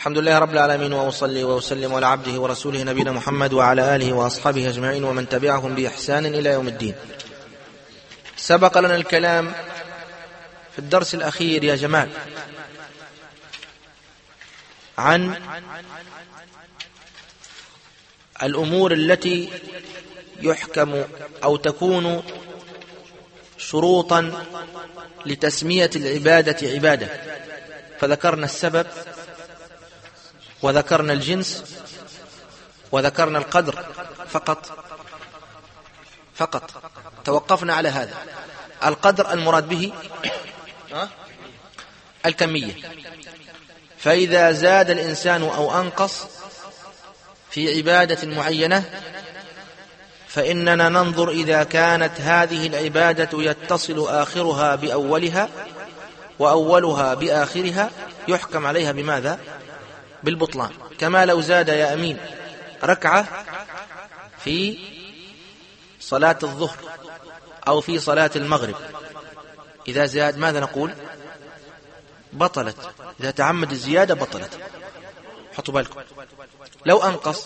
الحمد لله رب العالمين، وأصلي وأسلم على عبده ورسوله نبينا محمد وعلى آله وأصحابه أجمعين ومن تبعهم بإحسان إلى يوم الدين. سبق لنا الكلام في الدرس الأخير يا جمال عن الأمور التي يحكم أو تكون شروطا لتسمية العبادة عبادة، فذكرنا السبب وذكرنا الجنس وذكرنا القدر فقط توقفنا على هذا. القدر المراد به الكمية، فإذا زاد الإنسان أو أنقص في عبادة معينة فإننا ننظر إذا كانت هذه العبادة يتصل آخرها بأولها وأولها بآخرها يحكم عليها بماذا؟ بالبطلان. كما لو زاد يا أمين ركعة في صلاة الظهر أو في صلاة المغرب، إذا زاد ماذا نقول؟ بطلت. إذا تعمد الزيادة بطلت. حطوا بالكم. لو أنقص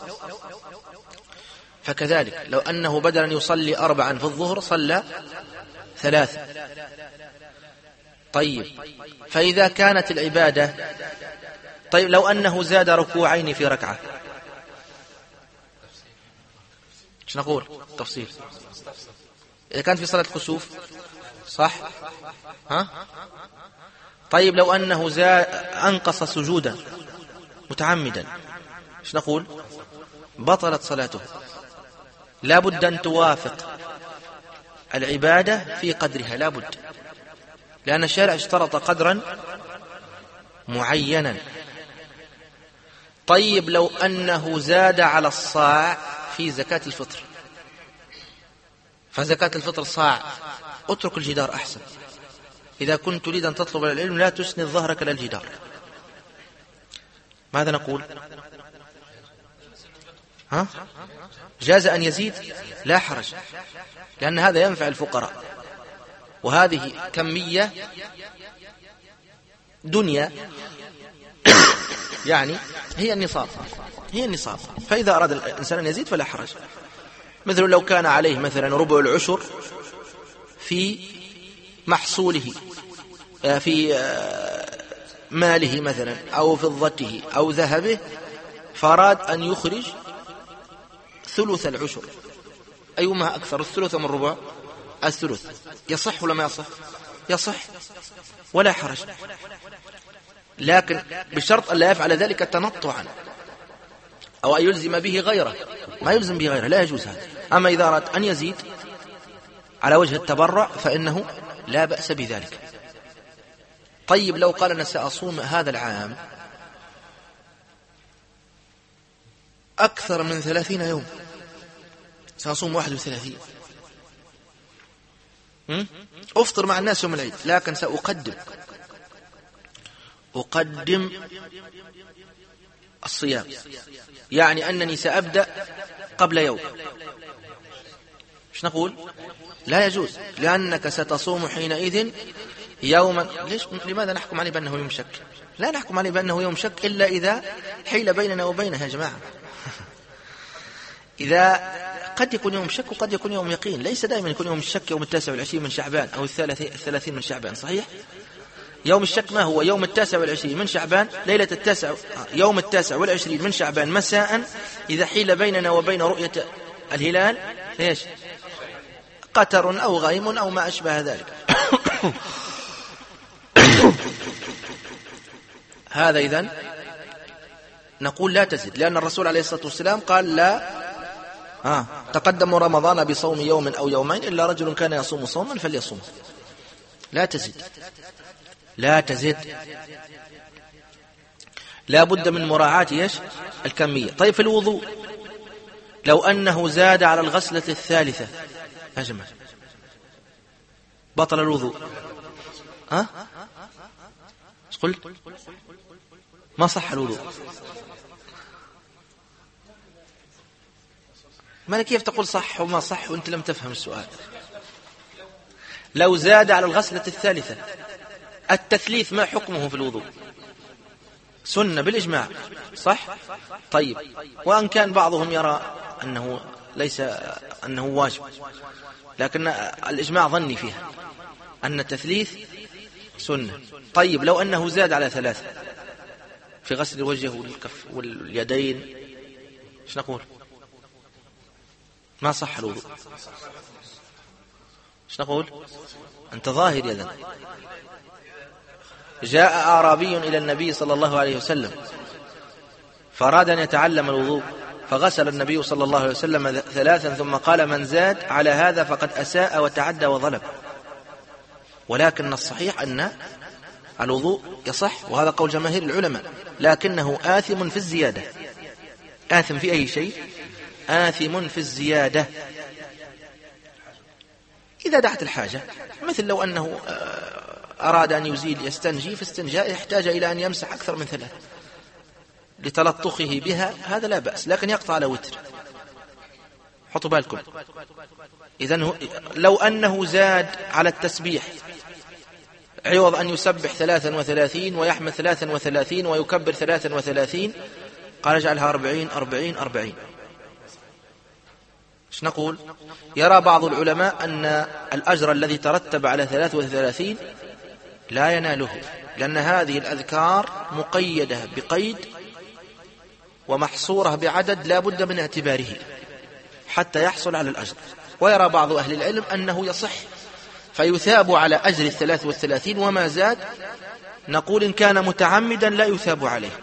فكذلك، لو أنه بدل أن يصلي 4 في الظهر صلى 3. طيب، فإذا كانت العبادة، طيب لو أنه زاد ركوعين في ركعة ايش نقول؟ تفصيل. إذا كانت في صلاة الكسوف صح؟ طيب لو أنه أنقص سجودا متعمدا ايش نقول؟ بطلت صلاته. لا بد أن توافق العبادة في قدرها، لا بد، لأن الشارع اشترط قدرا معينا. طيب لو أنه زاد على الصاع في زكاة الفطر، فزكاة الفطر صاع، اترك الجدار أحسن. إذا كنت تريد أن تطلب العلم لا تسند ظهرك للجدار. ماذا نقول؟ جاز أن يزيد لا حرج، لأن هذا ينفع الفقراء، وهذه كمية دنيا يعني هي النصاب. فإذا أراد الإنسان أن يزيد فلا حرج. مثل لو كان عليه مثلا ربع العشر في محصوله، في ماله مثلا أو فضته أو ذهبه، فأراد أن يخرج ثلث العشر، أيهما أكثر، الثلث من الربع؟ الثلث. يصح ولا ما يصح؟ يصح ولا حرج، لكن بشرط أن لا يفعل ذلك تنطعا أو أن يلزم به غيره. ما يلزم به غيره لا يجوز هذا. أما إذا أراد أن يزيد على وجه التبرع فإنه لا بأس بذلك. طيب لو قال أنا سأصوم هذا العام أكثر من 30 يوم، سأصوم 31، أفطر مع الناس يوم العيد، لكن سأقدم الصيام، يعني أنني سأبدأ قبل يوم. ايش نقول؟ لا يجوز، لأنك ستصوم حينئذ يوما. لماذا نحكم عليه بأنه يوم شك؟ لا نحكم عليه بأنه يوم شك إلا إذا حيل بيننا وبينه يا جماعة. إذا قد يكون يوم شك وقد يكون يوم يقين، ليس دائما يكون يوم الشك يوم 29 من شعبان أو 30 من شعبان، صحيح؟ يوم الشك ما هو؟ يوم 29 من شعبان، ليلة يوم 29 من شعبان مساء، إذا حيل بيننا وبين رؤية الهلال إيش؟ قتر أو غيم أو ما أشبه ذلك. هذا إذن نقول لا تزد، لأن الرسول عليه الصلاة والسلام قال لا تقدم رمضان بصوم يوم أو يومين إلا رجل كان يصوم صوما فليصوم. لا تزد، لا تزد، لا بد من مراعاة إيش؟ الكمية. طيب في الوضوء لو أنه زاد على الغسلة الثالثة يا جماعة بطل الوضوء. ايش قلت؟ ما صح الوضوء. ما كيف تقول صح وما صح وانت لم تفهم السؤال؟ لو زاد على الغسلة الثالثة، التثليث ما حكمه في الوضوء؟ سنة بالإجماع، صح؟ طيب، وأن كان بعضهم يرى أنه ليس أنه واجب، لكن الإجماع ظني فيها أن التثليث سنة. طيب لو أنه زاد على 3 في غسل الوجه والكف واليدين، ايش نقول؟ ما صح الوضوء. ايش نقول؟ أنت ظاهر يدا. جاء أعرابي إلى النبي صلى الله عليه وسلم فأراد أن يتعلم الوضوء، فغسل النبي صلى الله عليه وسلم 3 ثم قال: من زاد على هذا فقد أساء وتعدى وظلم. ولكن الصحيح أن الوضوء يصح، وهذا قول جماهير العلماء، لكنه آثم في الزيادة. آثم في أي شيء؟ آثم في الزيادة إذا دعت الحاجة، مثل لو أنه أراد أن يزيل يستنجي، فاستنجاء يحتاج إلى أن يمسح أكثر من 3 لتلطخه بها، هذا لا بأس، لكن يقطع على وتر. حطوا بالكم. إذن لو أنه زاد على التسبيح، عوض أن يسبح 33 ويحمد 33 ويكبر 33، قال اجعلها 40 40 40. ايش نقول؟ يرى بعض العلماء أن الأجر الذي ترتب على 33 لا يناله، لأن هذه الأذكار مقيدة بقيد ومحصورة بعدد لا بد من اعتباره حتى يحصل على الأجر. ويرى بعض أهل العلم أنه يصح فيثاب على أجر 33، وما زاد نقول إن كان متعمدا لا يثاب عليه.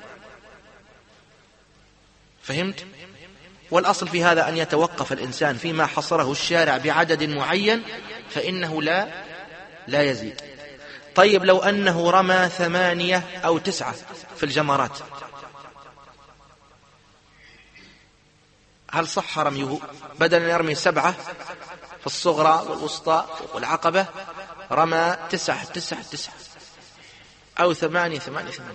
فهمت؟ والأصل في هذا أن يتوقف الإنسان فيما حصره الشارع بعدد معين، فإنه لا يزيد. طيب لو أنه رمى 8 أو 9 في الجمرات، هل صح رميه؟ بدل أن يرمي 7 في الصغرى والوسطى والعقبة، رمى 9 9 9 أو 8 8 8.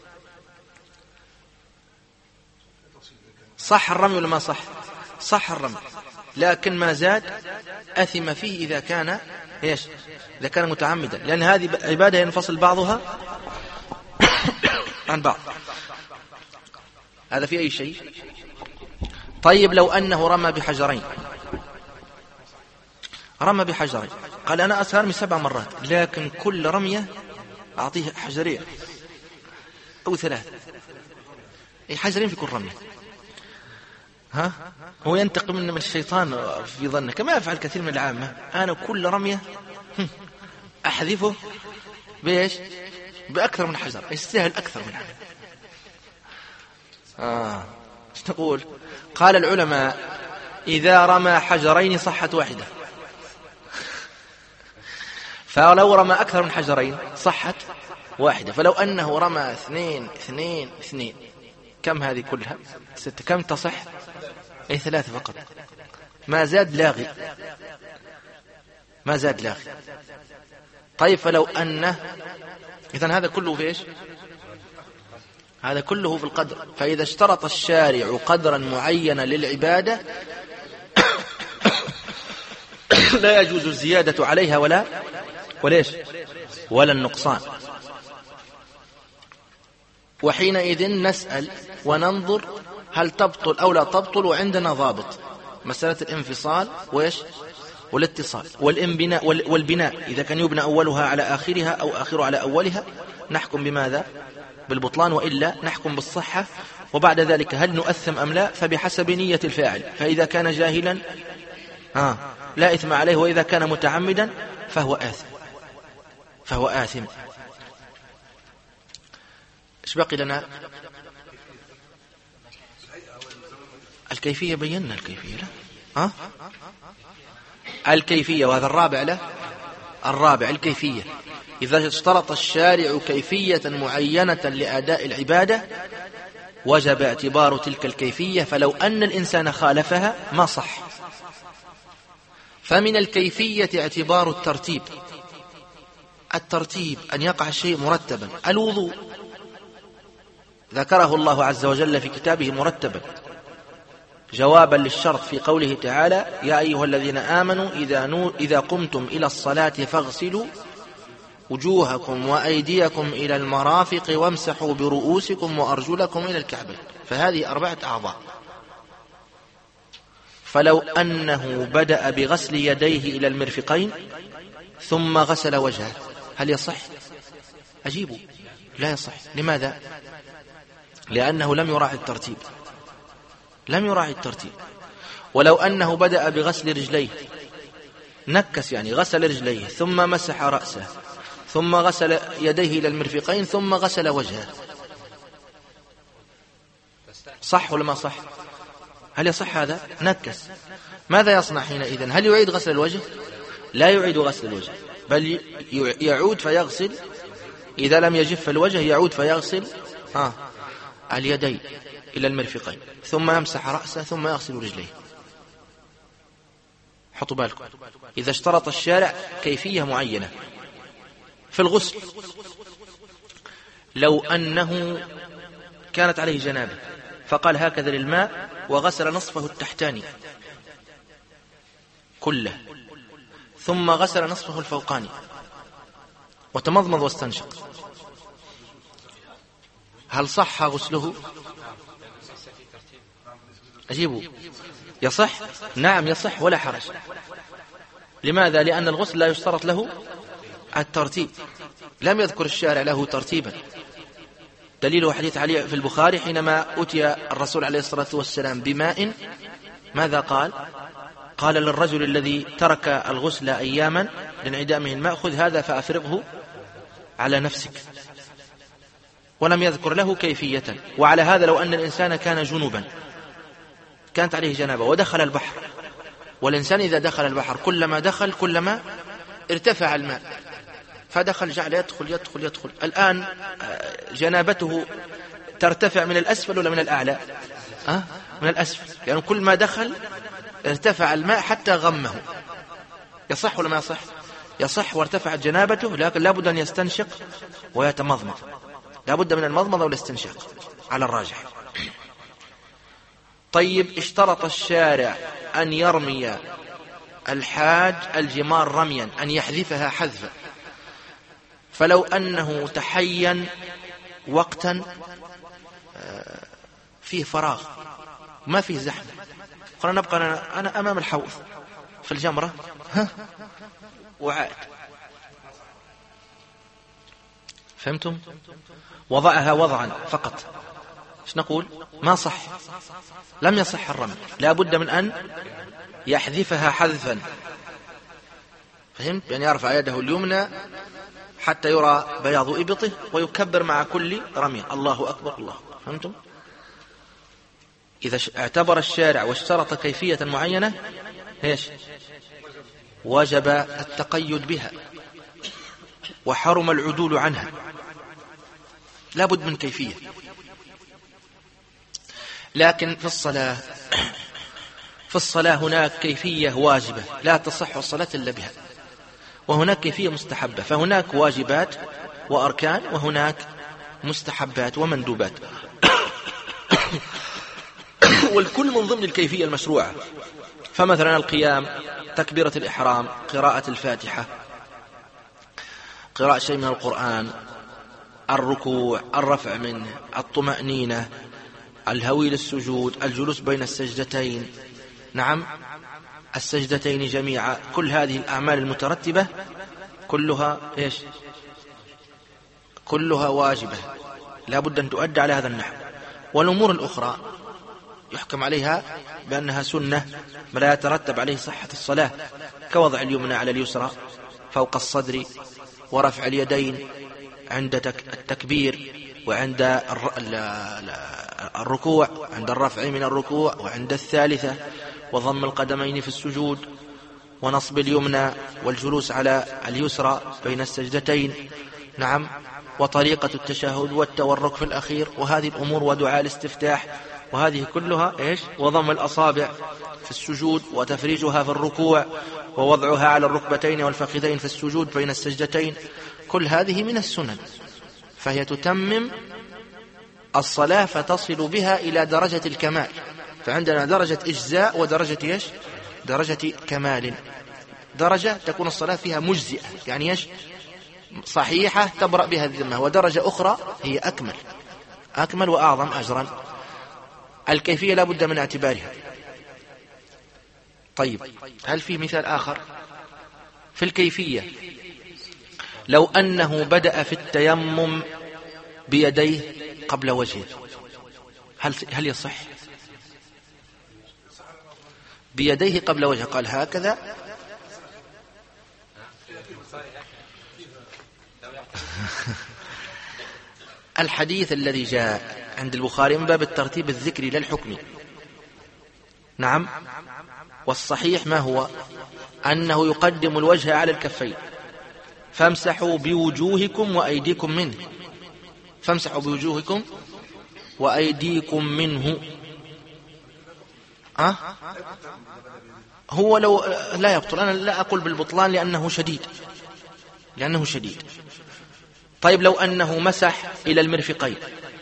صح الرمي ولا ما صح؟ صح الرمي، لكن ما زاد أثم فيه إذا كان إيش؟ إذا كان متعمدا، لأن هذه عبادة ينفصل بعضها عن بعض. هذا في أي شيء. طيب لو أنه رمى بحجرين، رمى بحجرين، قال أنا أرمي 7 مرات، لكن كل رمية أعطيه حجرين أو 3، أي حجرين في كل رمية. هو ينتقم من الشيطان في ظنه، كما يفعل كثير من العامة. أنا كل رمية أحذفه بإيش؟ بأكثر من حجر، يستاهل أكثر من حجر. ايش تقول؟ قال العلماء: إذا رمى حجرين صحت واحدة، فلو رمى أكثر من حجرين صحت واحدة. فلو أنه رمى 2 2 2، كم هذه كلها؟ 6. كم تصح؟ أي 3 فقط، ما زاد لاغي، ما زاد لاغي. طيب فلو أنه، إذن هذا كله في إيش؟ هذا كله في القدر. فإذا اشترط الشارع قدرا معينا للعبادة لا يجوز الزيادة عليها ولا النقصان. وحينئذ نسأل وننظر هل تبطل أو لا تبطل، وعندنا ضابط: مسألة الانفصال والاتصال والبناء. إذا كان يبنى أولها على آخرها أو آخرها على أولها نحكم بماذا؟ بالبطلان، وإلا نحكم بالصحة. وبعد ذلك هل نؤثم أم لا؟ فبحسب نية الفاعل، فإذا كان جاهلا لا إثم عليه، وإذا كان متعمدا فهو آثم. إيش بقي لنا؟ الكيفية، بينا الكيفية لا؟ الكيفية، وهذا الرابع له. الرابع الكيفية. إذا اشترط الشارع كيفية معينة لأداء العبادة وجب اعتبار تلك الكيفية، فلو أن الإنسان خالفها ما صح. فمن الكيفية اعتبار الترتيب أن يقع الشيء مرتبا. الوضوء ذكره الله عز وجل في كتابه مرتبا جوابا للشرط في قوله تعالى: يا أيها الذين آمنوا إذا قمتم إلى الصلاة فاغسلوا وجوهكم وأيديكم إلى المرافق وامسحوا برؤوسكم وأرجلكم إلى الكعبين. فهذه 4 أعضاء. فلو أنه بدأ بغسل يديه إلى المرفقين ثم غسل وجهه هل يصح؟ أجيبوا لا يصح. لماذا؟ لأنه لم يراعي الترتيب، لم يراعي الترتيب. ولو أنه بدأ بغسل رجليه، نكس يعني غسل رجليه ثم مسح رأسه ثم غسل يديه إلى المرفقين ثم غسل وجهه، صح ولا ما صح؟ هل يصح هذا؟ نكس. ماذا يصنع حينئذ؟ هل يعيد غسل الوجه؟ لا يعيد غسل الوجه، بل يعود فيغسل. إذا لم يجف الوجه يعود فيغسل اليدين إلى المرفقين ثم يمسح رأسه ثم يغسل رجليه. حطوا بالكم، إذا اشترط الشارع كيفية معينة في الغسل، لو أنه كانت عليه جنابه فقال هكذا للماء وغسل نصفه التحتاني كله ثم غسل نصفه الفوقاني وتمضمض واستنشق، هل صح غسله؟ أجيبوا يصح؟ نعم يصح ولا حرج. لماذا؟ لأن الغسل لا يشترط له الترتيب، لم يذكر الشارع له ترتيبا. دليله حديث علي في البخاري حينما أتي الرسول عليه الصلاة والسلام بماء، ماذا قال؟ قال للرجل الذي ترك الغسل أياما لانعدامه الماء خذ هذا فأفرغه على نفسك، ولم يذكر له كيفية. وعلى هذا لو أن الإنسان كان جنوبا، كانت عليه جنابة ودخل البحر، والإنسان إذا دخل البحر كلما دخل كلما ارتفع الماء، فدخل جعل يدخل. الآن جنابته ترتفع من الأسفل ولا من الأعلى؟ من الأسفل، يعني كل ما دخل ارتفع الماء حتى غمه. يصح ولا ما يصح؟ يصح وارتفعت جنابته، لكن لابد أن يستنشق ويتمضمض، لابد من المضمضة والاستنشاق على الراجح. طيب، اشترط الشارع أن يرمي الحاج الجمار رميا، أن يحذفها حذفا. فلو أنه تحين وقتا فيه فراغ ما فيه زحمة، قلنا نبقى أنا أمام الحوض في الجمرة وعاد، فهمتم؟ وضعها وضعا فقط، ايش نقول؟ ما صح، لم يصح الرمي، لا بد من أن يحذفها حذفا. فهمت؟ يعني يرفع يده اليمنى حتى يرى بياض إبطه ويكبر مع كل رمي الله أكبر الله. فهمتم؟ إذا اعتبر الشارع واشترط كيفية معينة ايش؟ وجب التقيد بها وحرم العدول عنها، لا بد من كيفية. لكن في الصلاة هناك كيفية واجبة لا تصح الصلاة إلا بها، وهناك كيفية مستحبة، فهناك واجبات وأركان وهناك مستحبات ومندوبات والكل من ضمن الكيفية المشروعة. فمثلا القيام، تكبيرة الإحرام، قراءة الفاتحة، قراءة شيء من القرآن، الركوع، الرفع منه، الطمأنينة، الهوي للسجود، الجلوس بين السجدتين، نعم السجدتين جميعا، كل هذه الأعمال المترتبة كلها إيش؟ كلها واجبة لا بد أن تؤدى على هذا النحو. والأمور الأخرى يحكم عليها بأنها سنة ولا يترتب عليه صحة الصلاة، كوضع اليمنى على اليسرى فوق الصدر، ورفع اليدين عند التكبير وعند الركوع، عند الرفع من الركوع وعند الثالثة، وضم القدمين في السجود، ونصب اليمنى، والجلوس على اليسرى بين السجدتين، نعم، وطريقة التشهد والتورك في الأخير، وهذه الأمور، ودعاء الاستفتاح، وهذه كلها إيش؟ وضم الأصابع في السجود وتفريجها في الركوع ووضعها على الركبتين والفخذين في السجود بين السجدتين، كل هذه من السنن، فهي تتمم الصلاة فتصل بها إلى درجة الكمال. فعندنا درجة إجزاء ودرجة إيش؟ درجة كمال. درجة تكون الصلاة فيها مجزئة، يعني إيش؟ صحيحة تبرأ بها الذمة، ودرجة أخرى هي أكمل وأعظم أجرا. الكيفية لا بد من اعتبارها. طيب، هل في مثال آخر في الكيفية؟ لو أنه بدأ في التيمم بيديه قبل وجهه، هل يصح؟ بيديه قبل وجهه، قال هكذا. الحديث الذي جاء عند البخاري من باب الترتيب الذكري للحكم، نعم، والصحيح ما هو؟ أنه يقدم الوجه على الكفين، فامسحوا بوجوهكم وأيديكم منه، فامسحوا بوجوهكم وأيديكم منه. هو لو لا يبطل، أنا لا أقول بالبطلان لأنه شديد. طيب، لو أنه مسح إلى المرفقين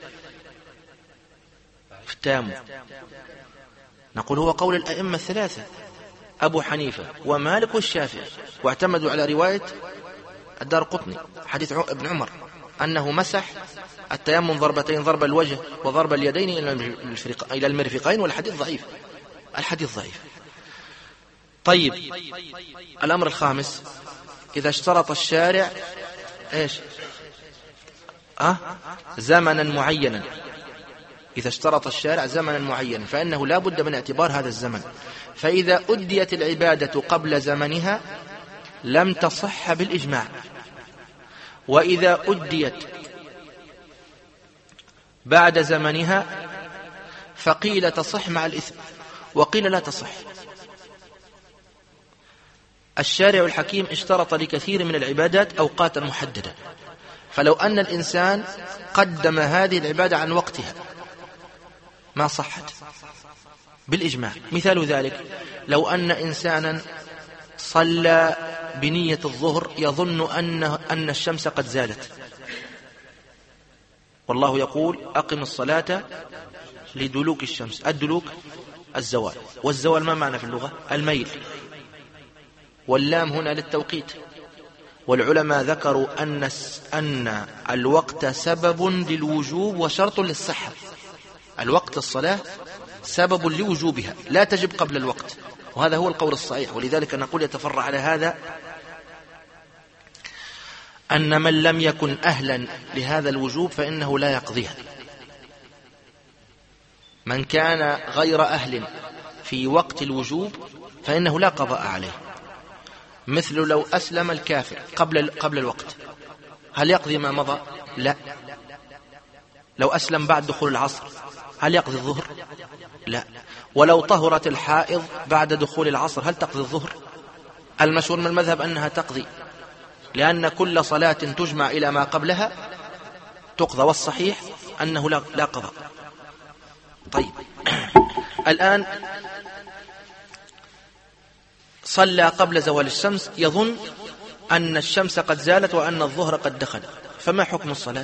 في التيمم، نقول هو قول الأئمة الثلاثة، أبو حنيفة ومالك والشافعي، واعتمدوا على رواية الدارقطني حديث ابن عمر أنه مسح التيمم ضربتين، ضرب الوجه وضرب اليدين إلى المرفقين، والحديث ضعيف. طيب، الأمر الخامس، إذا اشترط الشارع زمنا معينا، إذا اشترط الشارع زمنا معينا فإنه لا بد من اعتبار هذا الزمن. فإذا أديت العبادة قبل زمنها لم تصح بالإجماع، وإذا أديت بعد زمنها فقيل تصح مع الإثم، وقيل لا تصح. الشارع الحكيم اشترط لكثير من العبادات أوقاتا محددة، فلو أن الإنسان قدم هذه العبادة عن وقتها ما صحت بالإجماع. مثال ذلك، لو أن إنسانا صلى بنية الظهر يظن أن الشمس قد زالت، والله يقول أقم الصلاة لدلوك الشمس. الدلوك الزوال، والزوال ما معنى في اللغة؟ الميل، واللام هنا للتوقيت. والعلماء ذكروا أن الوقت سبب للوجوب وشرط للصحة. الوقت الصلاة سبب لوجوبها، لا تجب قبل الوقت، وهذا هو القول الصحيح. ولذلك نقول يتفرع على هذا أن من لم يكن أهلا لهذا الوجوب فإنه لا يقضيها. من كان غير أهل في وقت الوجوب فإنه لا قضاء عليه. مثل لو أسلم الكافر قبل الوقت، هل يقضي ما مضى؟ لا. لو أسلم بعد دخول العصر هل يقضي الظهر؟ لا. ولو طهرت الحائض بعد دخول العصر هل تقضي الظهر؟ المشهور من المذهب أنها تقضي، لأن كل صلاة تجمع إلى ما قبلها تقضى، والصحيح أنه لا قضاء. طيب، الآن صلى قبل زوال الشمس يظن أن الشمس قد زالت وأن الظهر قد دخل، فما حكم الصلاة؟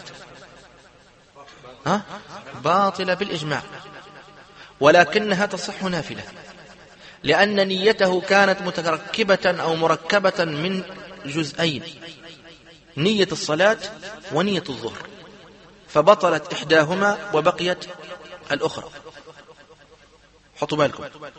باطلة بالإجماع، ولكنها تصح نافلة، لأن نيته كانت متركبة أو مركبة من جزئين، نية الصلاة ونية الظهر، فبطلت إحداهما وبقيت الأخرى. حطوا بالكم.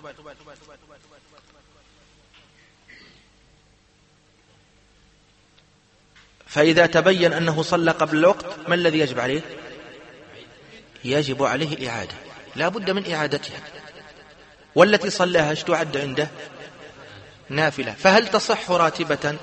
فإذا تبين أنه صلى قبل الوقت ما الذي يجب عليه؟ يجب عليه الإعادة، لا بد من إعادتها. والتي صلىها ايش تعد عنده؟ نافلة. فهل تصح راتبة؟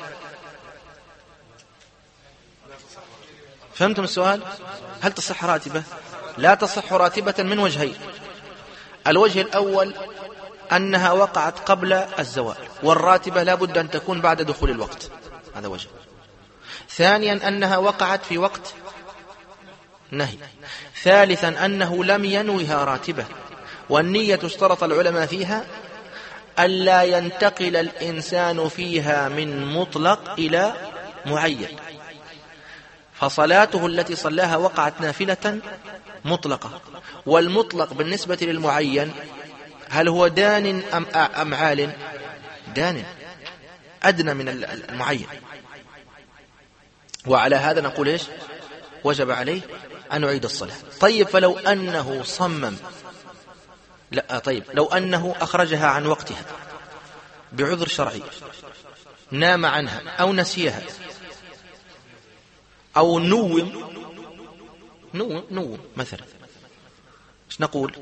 فهمتم السؤال؟ هل تصح راتبة؟ لا تصح راتبة من وجهين. الوجه الأول أنها وقعت قبل الزوال، والراتبة لا بد أن تكون بعد دخول الوقت، هذا وجه. ثانيا أنها وقعت في وقت نهي. ثالثا أنه لم ينوها راتبة، والنية اشترط العلماء فيها ألا ينتقل الإنسان فيها من مطلق إلى معين، فصلاته التي صلاها وقعت نافلة مطلقة. والمطلق بالنسبة للمعين هل هو دان أم عال؟ دان، أدنى من المعين. وعلى هذا نقول إيش؟ وجب عليه أن يعيد الصلاة. طيب فلو أنه صمم، لا طيب لو أنه أخرجها عن وقتها بعذر شرعي، نام عنها أو نسيها أو نوم مثلا، ايش نقول؟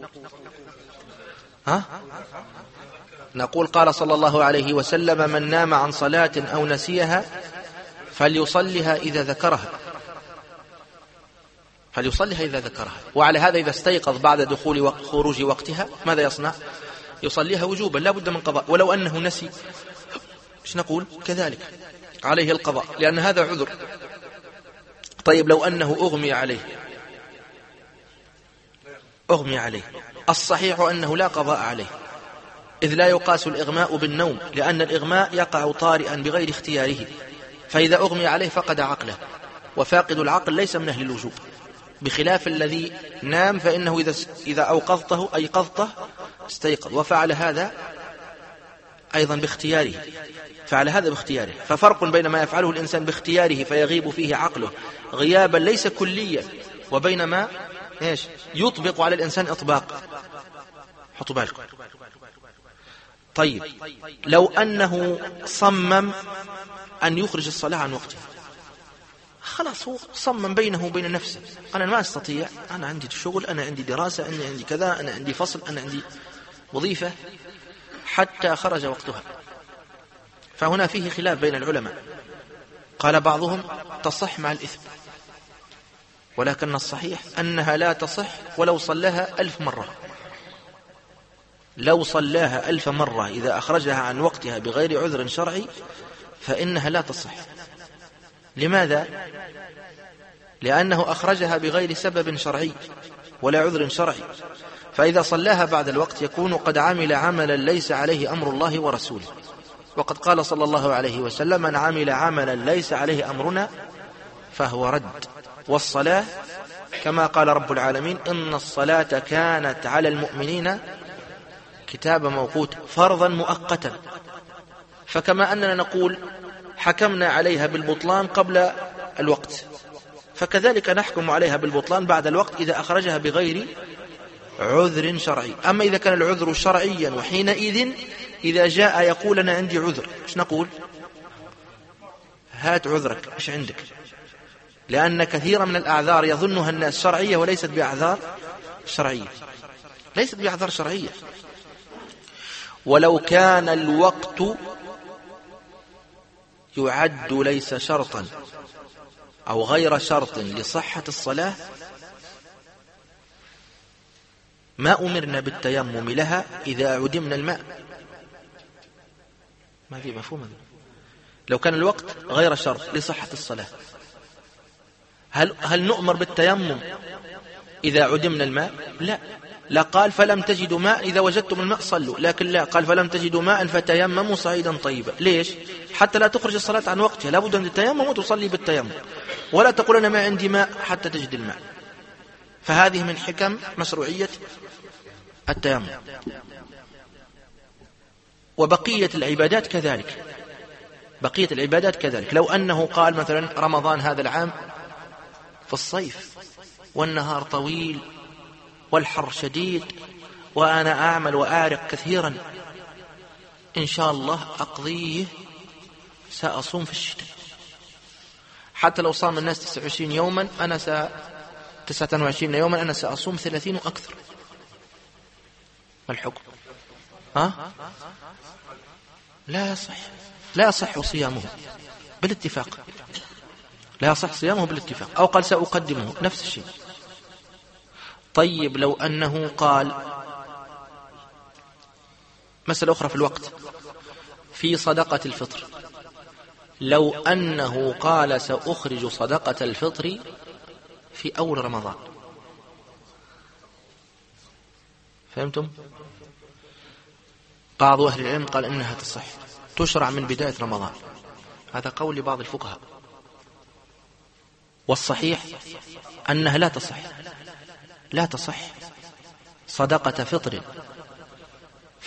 نقول قال صلى الله عليه وسلم: من نام عن صلاة أو نسيها فليصلها إذا ذكرها، وعلى هذا إذا استيقظ بعد دخول خروج وقتها ماذا يصنع؟ يصليها وجوبا لا بد من قضاء. ولو أنه نسي ايش نقول؟ كذلك عليه القضاء، لأن هذا عذر. طيب لو أنه أغمي عليه، الصحيح أنه لا قضاء عليه، إذ لا يقاس الإغماء بالنوم، لأن الإغماء يقع طارئا بغير اختياره، فإذا أغمي عليه فقد عقله، وفاقد العقل ليس من أهل الوجوب، بخلاف الذي نام فإنه إذا أيقظته استيقظ، وفعل هذا أيضا باختياره، ففرق بين ما يفعله الإنسان باختياره فيغيب فيه عقله غيابا ليس كليا، وبين ما يطبق على الإنسان إطباق. حطوا بالكم. طيب لو أنه صمم أن يخرج الصلاة عن وقتها، خلاص هو صمم بينه وبين نفسه: أنا ما أستطيع، أنا عندي شغل، أنا عندي دراسة، أنا عندي كذا، أنا عندي فصل، أنا عندي وظيفة، حتى خرج وقتها. فهنا فيه خلاف بين العلماء، قال بعضهم تصح مع الإثم، ولكن الصحيح أنها لا تصح ولو صلاها 1000 مرة. لو صلاها 1000 مرة إذا أخرجها عن وقتها بغير عذر شرعي فإنها لا تصح. لماذا؟ لأنه أخرجها بغير سبب شرعي ولا عذر شرعي، فإذا صلاها بعد الوقت يكون قد عمل عملا ليس عليه أمر الله ورسوله، وقد قال صلى الله عليه وسلم: من عمل عملا ليس عليه أمرنا فهو رد. والصلاة كما قال رب العالمين: إن الصلاة كانت على المؤمنين كتابا موقوتا، فرضا مؤقتا. فكما أننا نقول حكمنا عليها بالبطلان قبل الوقت، فكذلك نحكم عليها بالبطلان بعد الوقت إذا أخرجها بغير عذر شرعي. أما إذا كان العذر شرعيا، وحينئذ إذا جاء يقول أنا عندي عذر، إيش نقول؟ هات عذرك، إيش عندك؟ لأن كثيرا من الأعذار يظنها الناس شرعية وليست بأعذار شرعية، ولو كان الوقت يعد ليس شرطا أو غير شرط لصحة الصلاة ما أمرنا بالتيمم لها إذا عدمنا الماء. ما في مفهوم؟ لو كان الوقت غير شرط لصحة الصلاة، هل نؤمر بالتيمم إذا عدمنا الماء؟ لا قال فلم تجدوا ماء إذا وجدتم الماء صلوا، لكن لا قال فلم تجدوا ماء فتيمموا صعيدا طيبا. ليش؟ حتى لا تخرج الصلاة عن وقتها، لابد أن تتيمم وتصلي بالتيمم، ولا تقول أنا ما عندي ماء حتى تجد الماء. فهذه من حكم مشروعية التيمم. وبقية العبادات كذلك، لو أنه قال مثلا رمضان هذا العام في الصيف والنهار طويل والحر شديد وأنا أعمل وأعرق كثيرا، إن شاء الله أقضيه سأصوم في الشتاء، حتى لو صام الناس 29 يوما أنا 29 يوما أنا سأصوم 30 وأكثر. ما الحكم؟ لا يصح صيامه بالاتفاق، أو قال سأقدمه، نفس الشيء. طيب لو أنه قال مسألة أخرى في الوقت في صدقة الفطر، لو أنه قال سأخرج صدقة الفطر في أول رمضان، فهمتم؟ بعض أهل العلم قال إنها تصح، تشرع من بداية رمضان، هذا قول لبعض الفقهاء. والصحيح أنها لا تصح صدقة فطر،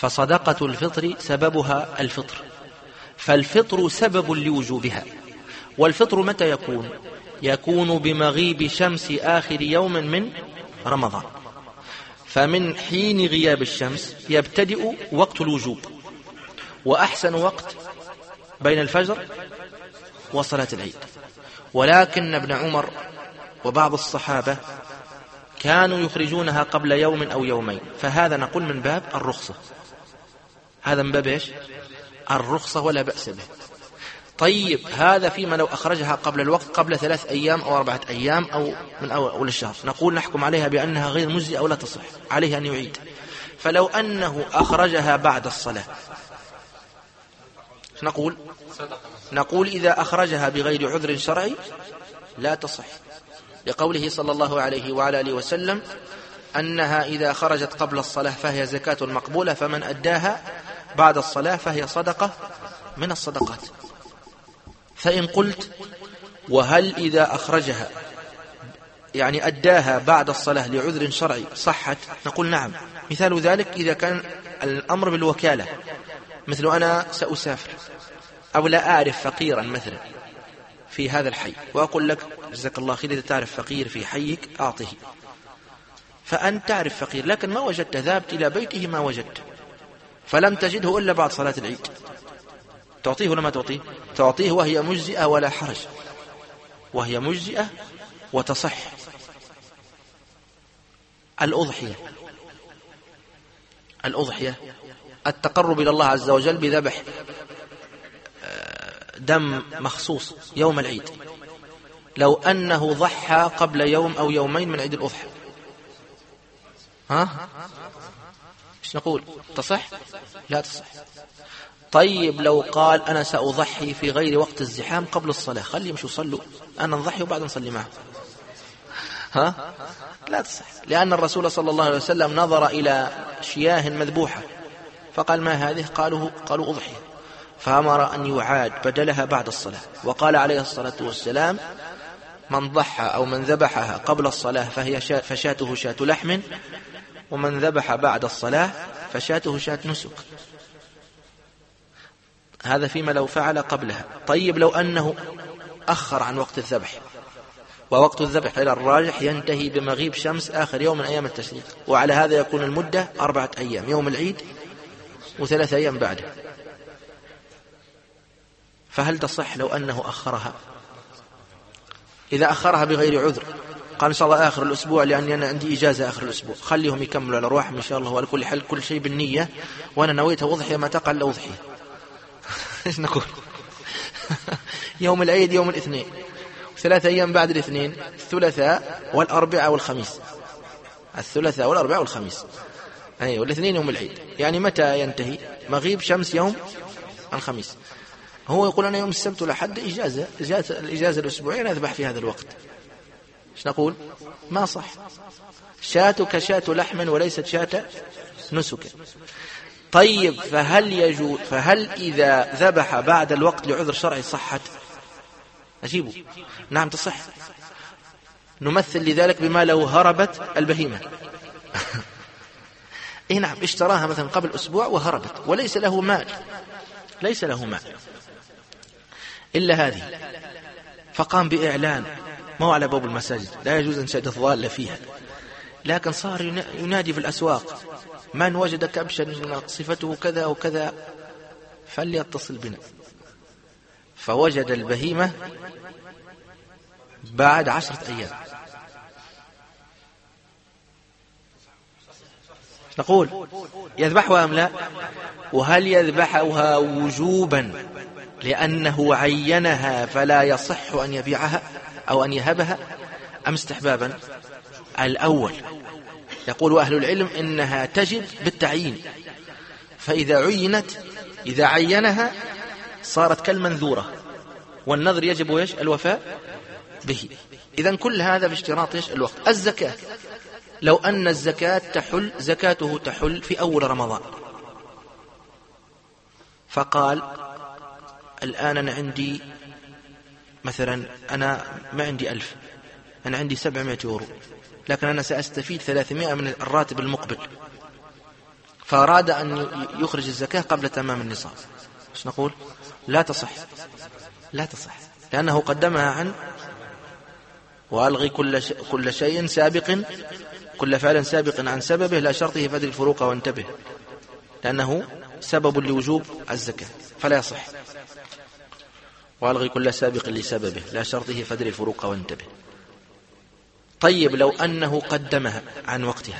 فصدقة الفطر سببها الفطر، فالفطر سبب لوجوبها، والفطر متى يكون؟ يكون بمغيب شمس آخر يوم من رمضان. فمن حين غياب الشمس يبتدئ وقت الوجوب، وأحسن وقت بين الفجر وصلاة العيد. ولكن ابن عمر وبعض الصحابة كانوا يخرجونها قبل يوم أو يومين، فهذا نقول من باب الرخصة، هذا من باب إيش؟ الرخصة، ولا بأس به. طيب هذا فيما لو أخرجها قبل الوقت، قبل 3 أيام أو 4 أيام أو من أول الشهر، نقول نحكم عليها بأنها غير مجزئة أو لا تصح، عليه أن يعيد. فلو أنه أخرجها بعد الصلاة نقول إذا أخرجها بغير عذر شرعي لا تصح، لقوله صلى الله عليه وعلى آله وسلم أنها إذا خرجت قبل الصلاة فهي زكاة مقبولة، فمن أداها بعد الصلاة فهي صدقة من الصدقات. فإن قلت وهل إذا أخرجها يعني أداها بعد الصلاة لعذر شرعي صحت؟ نقول نعم. مثال ذلك إذا كان الأمر بالوكالة، مثل أنا سأسافر أو لا أعرف فقيرا مثلا في هذا الحي، وأقول لك جزاك الله خير إذا تعرف فقير في حيك أعطه، فأنت تعرف فقير لكن ما وجدت، ذهبت إلى بيته ما وجدت، فلم تجده إلا بعد صلاة العيد، تعطيه ولا ما تعطيه؟ تعطيه، وهي مجزئة ولا حرج، وهي مجزئة وتصح. الأضحية التقرب إلى الله عز وجل بذبح دم مخصوص يوم العيد، لو أنه ضحى قبل يوم أو يومين من عيد الأضحى، إيش نقول؟ تصح؟ لا تصح. طيب لو قال أنا سأضحي في غير وقت الزحام قبل الصلاة، خلي يمشوا يصلوا، أنا نضحي وبعد نصلي معه، لا تصح، لأن الرسول صلى الله عليه وسلم نظر إلى شياه مذبوحة فقال ما هذه؟ قالوا أضحية، فأمر أن يعاد بدلها بعد الصلاة، وقال عليه الصلاة والسلام من ضحى أو من ذبحها قبل الصلاة فشاته شاة لحم، ومن ذبح بعد الصلاة فشاته شاة نسك. هذا فيما لو فعل قبلها. طيب لو أنه أخر عن وقت الذبح، ووقت الذبح إلى الراجح ينتهي بمغيب شمس آخر يوم من أيام التشريق، وعلى هذا يكون المدة 4 أيام، يوم العيد و3 أيام بعده، فهل تصح لو أنه أخرها؟ إذا أخرها بغير عذر، قال إن شاء الله آخر الأسبوع لأني أنا عندي إجازة آخر الأسبوع، خليهم يكملوا على رواحهم إن شاء الله، وعلى كل حال كل شيء بالنية، وأنا نويت أضحي ما تقل أضحي. إيش نقول؟ يوم العيد يوم الاثنين، 3 أيام بعد الاثنين، الثلاثاء والأربعاء والخميس، الثلاثاء والأربعاء والخميس، أي والاثنين يوم العيد، يعني متى ينتهي؟ مغيب شمس يوم الخميس. هو يقول أنا يوم السبت والأحد الإجازة الأسبوعية أنا أذبح في هذا الوقت، إيش نقول؟ ما صح، شاتك شاة لحم وليست شاة نسك. طيب فهل إذا ذبح بعد الوقت لعذر شرعي صحت؟ أجيبه نعم تصح. نمثل لذلك بما لو هربت البهيمة إيه نعم، اشتراها مثلا قبل أسبوع وهربت وليس له مال، ليس له مال إلا هذه، فقام بإعلان، ما هو على باب المساجد، لا يجوز أن شهد الضالة فيها، لكن صار ينادي في الأسواق من وجد كبشا صفته كذا وكذا فليتصل بنا، فوجد البهيمة بعد 10 أيام. نقول يذبحها أم لا؟ وهل يذبحها وجوبا لأنه عينها فلا يصح أن يبيعها أو أن يهبها، أم استحبابا؟ الأول. يقول أهل العلم إنها تجب بالتعيين، فإذا عينت إذا عينها صارت كالمنذورة، والنذر يجب إيش؟ الوفاء به. إذن كل هذا باشتراط إيش؟ الوقت. الزكاة، لو أن الزكاة زكاته تحل في أول رمضان، فقال الآن أنا عندي مثلا، أنا ما عندي 1000، أنا عندي 700 يورو، لكن أنا سأستفيد 300 من الراتب المقبل، فأراد أن يخرج الزكاة قبل تمام النصاب، إيش نقول؟ لا تصح، لا تصح، لأنه قدمها عن وألغي كل شيء سابق، كل فعل سابق عن سببه لا شرطه فدر الفروق وانتبه، لأنه سبب لوجوب الزكاة فلا يصح. وألغي كل سابق لسببه لا شرطه فدر الفروق وانتبه. طيب لو أنه قدمها عن وقتها،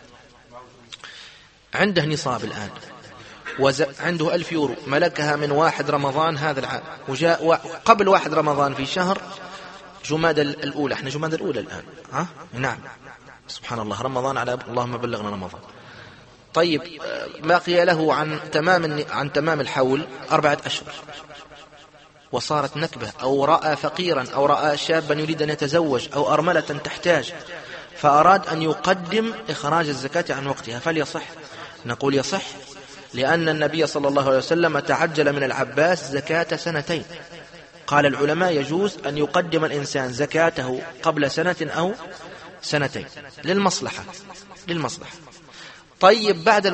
عنده نصاب الآن عنده 1000 يورو، ملكها من 1 رمضان هذا العام، وجاء قبل 1 رمضان في شهر جماد الأولى، احنا جماد الأولى الآن، نعم سبحان الله، رمضان على اللهم بلغنا رمضان. طيب باقي له عن تمام الحول 4 أشهر، وصارت نكبة، أو رأى فقيرا، أو رأى شابا يريد أن يتزوج، أو أرملة تحتاج، فأراد أن يقدم إخراج الزكاة عن وقتها، فليصح؟ نقول يصح، لأن النبي صلى الله عليه وسلم تعجل من العباس زكاة 2 سنين. قال العلماء يجوز أن يقدم الإنسان زكاته قبل 1 أو 2 للمصلحة. طيب بعد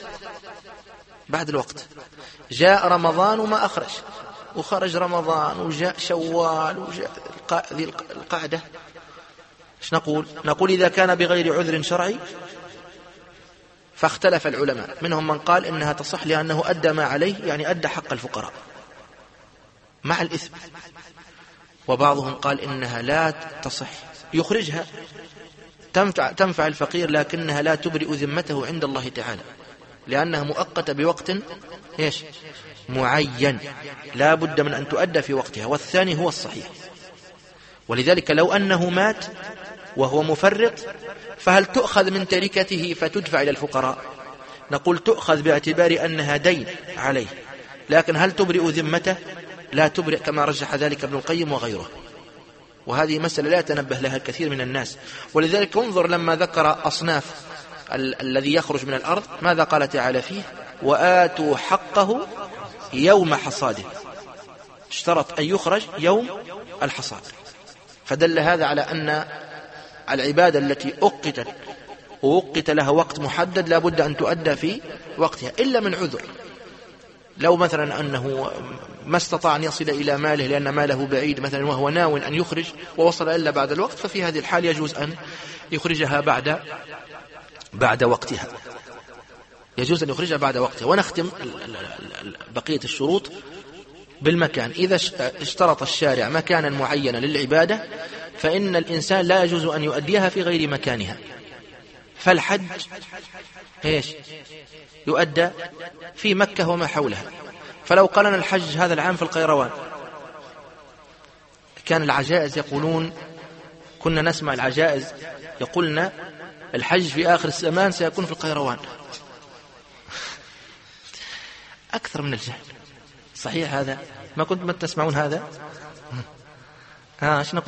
الوقت جاء رمضان وما أخرج، وخرج رمضان وجاء شوال وجاء ذي القعدة، ايش نقول إذا كان بغير عذر شرعي؟ فاختلف العلماء، منهم من قال إنها تصح لأنه أدى ما عليه، يعني أدى حق الفقراء مع الإثم، وبعضهم قال إنها لا تصح، يخرجها تنفع الفقير، لكنها لا تبرئ ذمته عند الله تعالى، لأنها مؤقتة بوقت معين، لا بد من أن تؤدى في وقتها، والثاني هو الصحيح. ولذلك لو أنه مات وهو مفرط، فهل تؤخذ من تركته فتدفع إلى الفقراء؟ نقول تؤخذ باعتبار أنها دين عليه، لكن هل تبرئ ذمته؟ لا تبرئ، كما رجح ذلك ابن القيم وغيره، وهذه مسألة لا يتنبه لها الكثير من الناس. ولذلك انظر لما ذكر أصناف الذي يخرج من الأرض ماذا قال تعالى فيه؟ وآتوا حقه يوم حصاده، اشترط أن يخرج يوم الحصاد، فدل هذا على أن العبادة التي ووقت لها وقت محدد لا بد أن تؤدى في وقتها، إلا من عذر، لو مثلا أنه ما استطاع أن يصل إلى ماله لأن ماله بعيد مثلا، وهو ناوي أن يخرج ووصل إلا بعد الوقت، ففي هذه الحال يجوز أن يخرجها بعد وقتها، يجوز أن يخرجها بعد وقتها. ونختم بقية الشروط بالمكان. إذا اشترط الشارع مكانا معينا للعبادة، فإن الإنسان لا يجوز أن يؤديها في غير مكانها، فالحج يؤدى في مكة وما حولها. فلو قالنا الحج هذا العام في القيروان، كان العجائز يقولون، كنا نسمع العجائز يقولنا الحج في آخر الزمان سيكون في القيروان، أكثر من الجهل. صحيح هذا؟ ما تسمعون هذا؟ ايش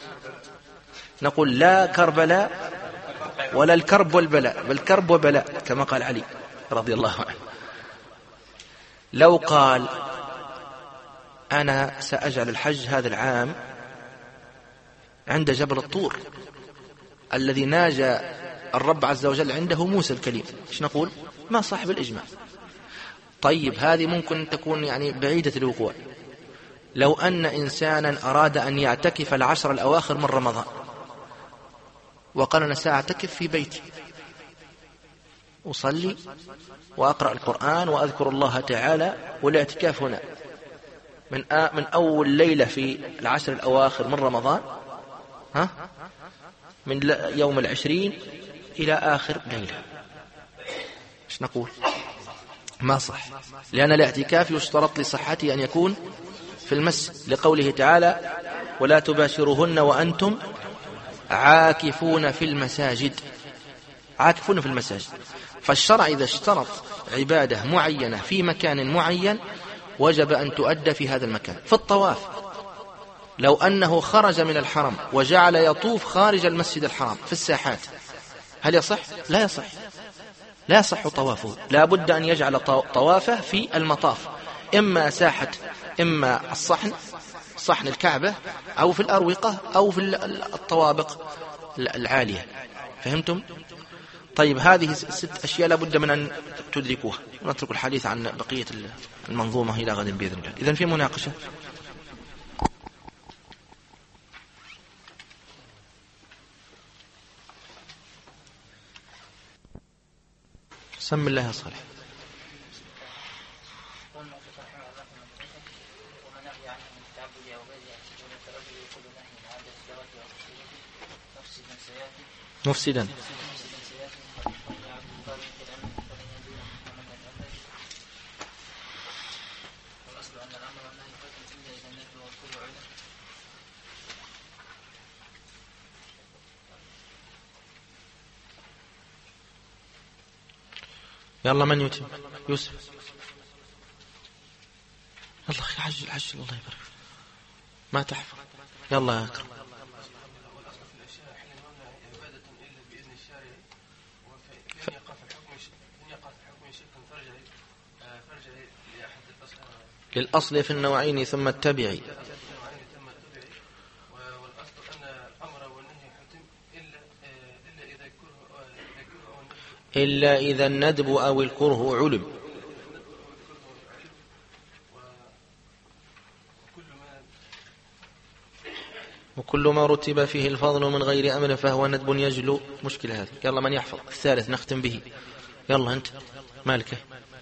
نقول لا كربلاء ولا الكرب والبلاء، بل كرب وبلاء، كما قال علي رضي الله عنه. لو قال أنا سأجعل الحج هذا العام عند جبل الطور الذي ناجى الرب عز وجل عنده موسى الكليم، ايش نقول؟ ما صاحب الإجماع. طيب هذه ممكن تكون يعني بعيدة الوقوع. لو أن إنسانا أراد أن يعتكف 10 الأواخر من رمضان، وقال أنا سأعتكف في بيتي، أصلي وأقرأ القرآن وأذكر الله تعالى، والاعتكاف هنا من أول ليلة في 10 الأواخر من رمضان، من يوم 20 إلى آخر ليلة، ايش نقول؟ ما صح، لأن الاعتكاف يشترط لصحته أن يكون في المسجد، لقوله تعالى ولا تباشروهن وأنتم عاكفون في المساجد، عاكفون في المساجد. فالشرع إذا اشترط عبادة معينة في مكان معين وجب أن تؤدى في هذا المكان. في الطواف، لو أنه خرج من الحرم وجعل يطوف خارج المسجد الحرام في الساحات، هل يصح؟ لا يصح، لا يصح طوافه، لا بد أن يجعل طوافه في المطاف، إما ساحة، إما صحن الكعبة، أو في الأروقة، أو في الطوابق العالية. فهمتم؟ طيب هذه 6 أشياء لا بد من أن تدركوها، ونترك الحديث عن بقية المنظومة إلى غد بإذن الله. إذن في مناقشة. سم الله يا صالح. مفسدا. يلا من يتم؟ يوسف. يلا أخي عجل عجل الله يبارك ما تحفظ. يلا يا أكرم. للأصل في النوعين ثم اتبعي. إلا إذا الندب أو الكره علم. وكل ما رتب فيه الفضل من غير أمر فهو ندب يجلو. مشكلة هذه. يلا من يحفظ الثالث نختم به. يلا أنت مالك.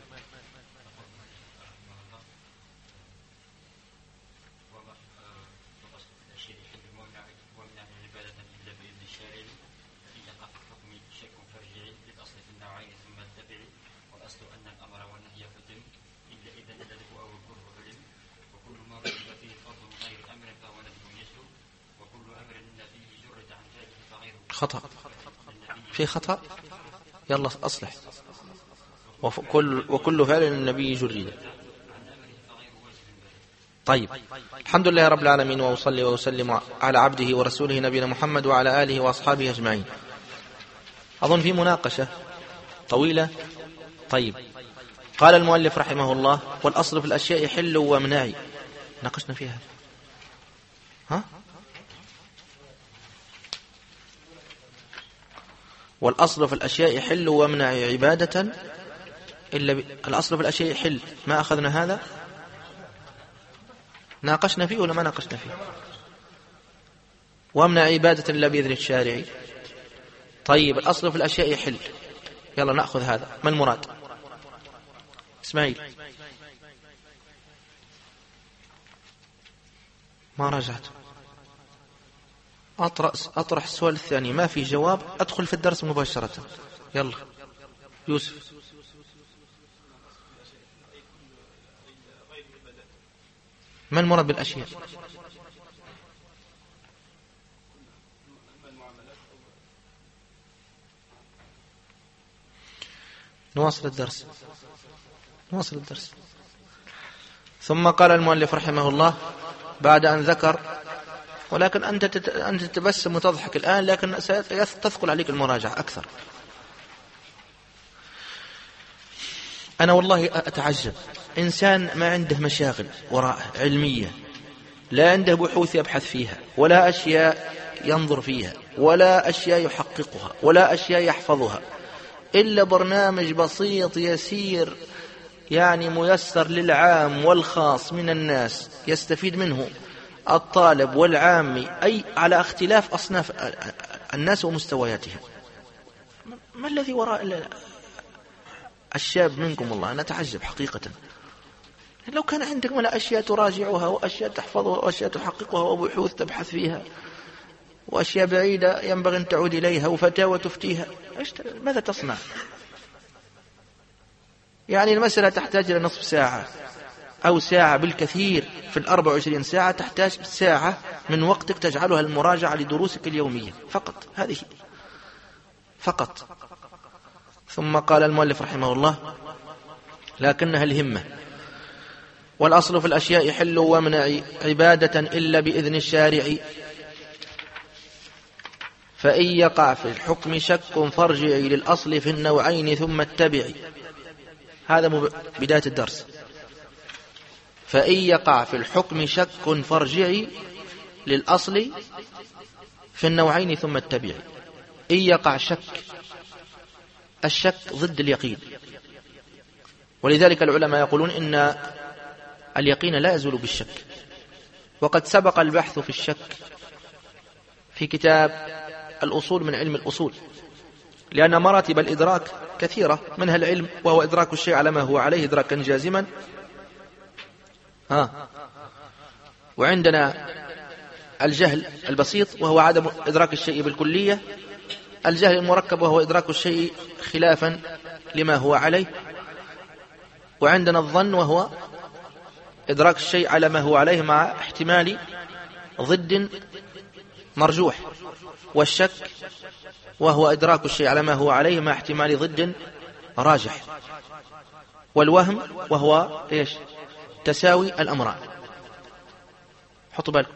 خطأ. في خطأ. يلا أصلح. وكل فعل النبي جرد. طيب الحمد لله رب العالمين، وأصلي وأسلم على عبده ورسوله نبينا محمد وعلى آله وأصحابه أجمعين. أظن في مناقشة طويلة. طيب قال المؤلف رحمه الله: والأصل في الأشياء حل ومناعي. ناقشنا فيها. ها؟ والأصل في الأشياء حل ومناعي عبادة إلا الأصل في الأشياء حل. ما أخذنا هذا؟ ناقشنا فيه ولا ما ناقشنا فيه؟ ومنع عبادة إلا بإذن الشارع. طيب الأصل في الأشياء حل. يلا نأخذ هذا. ما المراد؟ إسماعيل ما رجعت. أطرح السؤال الثاني ما في جواب أدخل في الدرس مباشرة. يلا يوسف. ما المراد بالأشياء؟ نواصل الدرس. ثم قال المؤلف رحمه الله بعد أن ذكر، ولكن أنت تتبسم وتضحك الآن، لكن ستثقل عليك المراجعة أكثر. أنا والله أتعجب إنسان ما عنده مشاغل وراءه علمية، لا عنده بحوث يبحث فيها، ولا أشياء ينظر فيها، ولا أشياء يحققها، ولا أشياء يحفظها، إلا برنامج بسيط يسير يعني ميسر للعام والخاص من الناس يستفيد منه الطالب والعامي، أي على اختلاف أصناف الناس ومستوياتها. ما الذي وراء الشاب منكم؟ والله أنا أتعجب حقيقة. لو كان عندك ولا أشياء تراجعها وأشياء تحفظها وأشياء تحققها وبحوث تبحث فيها وأشياء بعيدة ينبغي أن تعود إليها وفتاوى تفتيها، ماذا تصنع؟ يعني المسألة تحتاج إلى نصف ساعة أو ساعة بالكثير. في 24 ساعة تحتاج ساعة من وقتك تجعلها المراجعة لدروسك اليومية فقط. هذه فقط. ثم قال المؤلف رحمه الله: لكنها الهمة. والأصل في الأشياء حل ومنع عبادة إلا بإذن الشارع، فإن يقع في الحكم شك فارجعي للأصل في النوعين ثم اتبعي. هذا بداية الدرس. فإن يقع في الحكم شك فارجعي للأصل في النوعين ثم اتبعي. إن يقع شك، الشك ضد اليقين، ولذلك العلماء يقولون إن اليقين لا يزول بالشك. وقد سبق البحث في الشك في كتاب الأصول من علم الأصول لأن مراتب الإدراك كثيرة، منها العلم وهو إدراك الشيء على ما هو عليه إدراكا جازما، وعندنا الجهل البسيط وهو عدم إدراك الشيء بالكلية، الجهل المركب وهو إدراك الشيء خلافا لما هو عليه، وعندنا الظن وهو إدراك الشيء على ما هو عليه مع احتمال ضد مرجوح، والشك وهو إدراك الشيء على ما هو عليه مع احتمال ضد راجح، والوهم وهو إيش؟ تساوي الأمران. حطوا بالكم.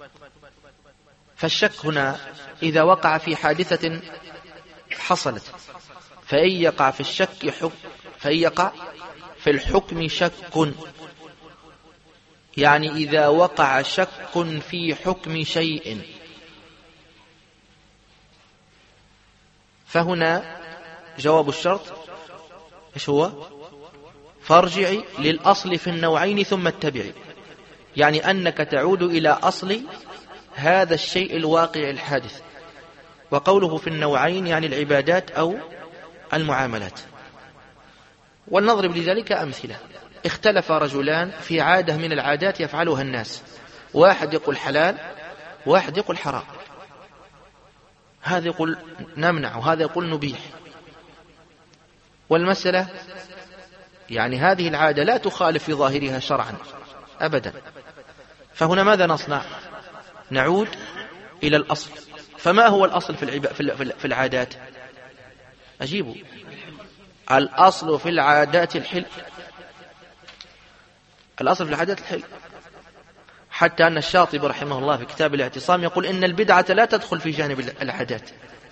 فالشك هنا إذا وقع في حادثة حصلت، فإن يقع في الشك فإن يقع في الحكم شك، يعني إذا وقع شك في حكم شيء، فهنا جواب الشرط إيش هو؟ فارجعي للأصل في النوعين ثم اتبعي، يعني أنك تعود إلى أصل هذا الشيء الواقع الحادث. وقوله في النوعين يعني العبادات أو المعاملات. ولنضرب لذلك أمثلة. اختلف رجلان في عادة من العادات يفعلها الناس، واحد يقول حلال واحد يقول حرام، هذا يقول نمنع وهذا يقول نبيح، والمسألة يعني هذه العادة لا تخالف في ظاهرها شرعا أبدا. فهنا ماذا نصنع؟ نعود إلى الأصل. فما هو الأصل في العادات؟ أجيبوا. الأصل في العادات الحل. الأصل في العادات الحل، حتى أن الشاطبي رحمه الله في كتاب الاعتصام يقول إن البدعة لا تدخل في جانب العادات.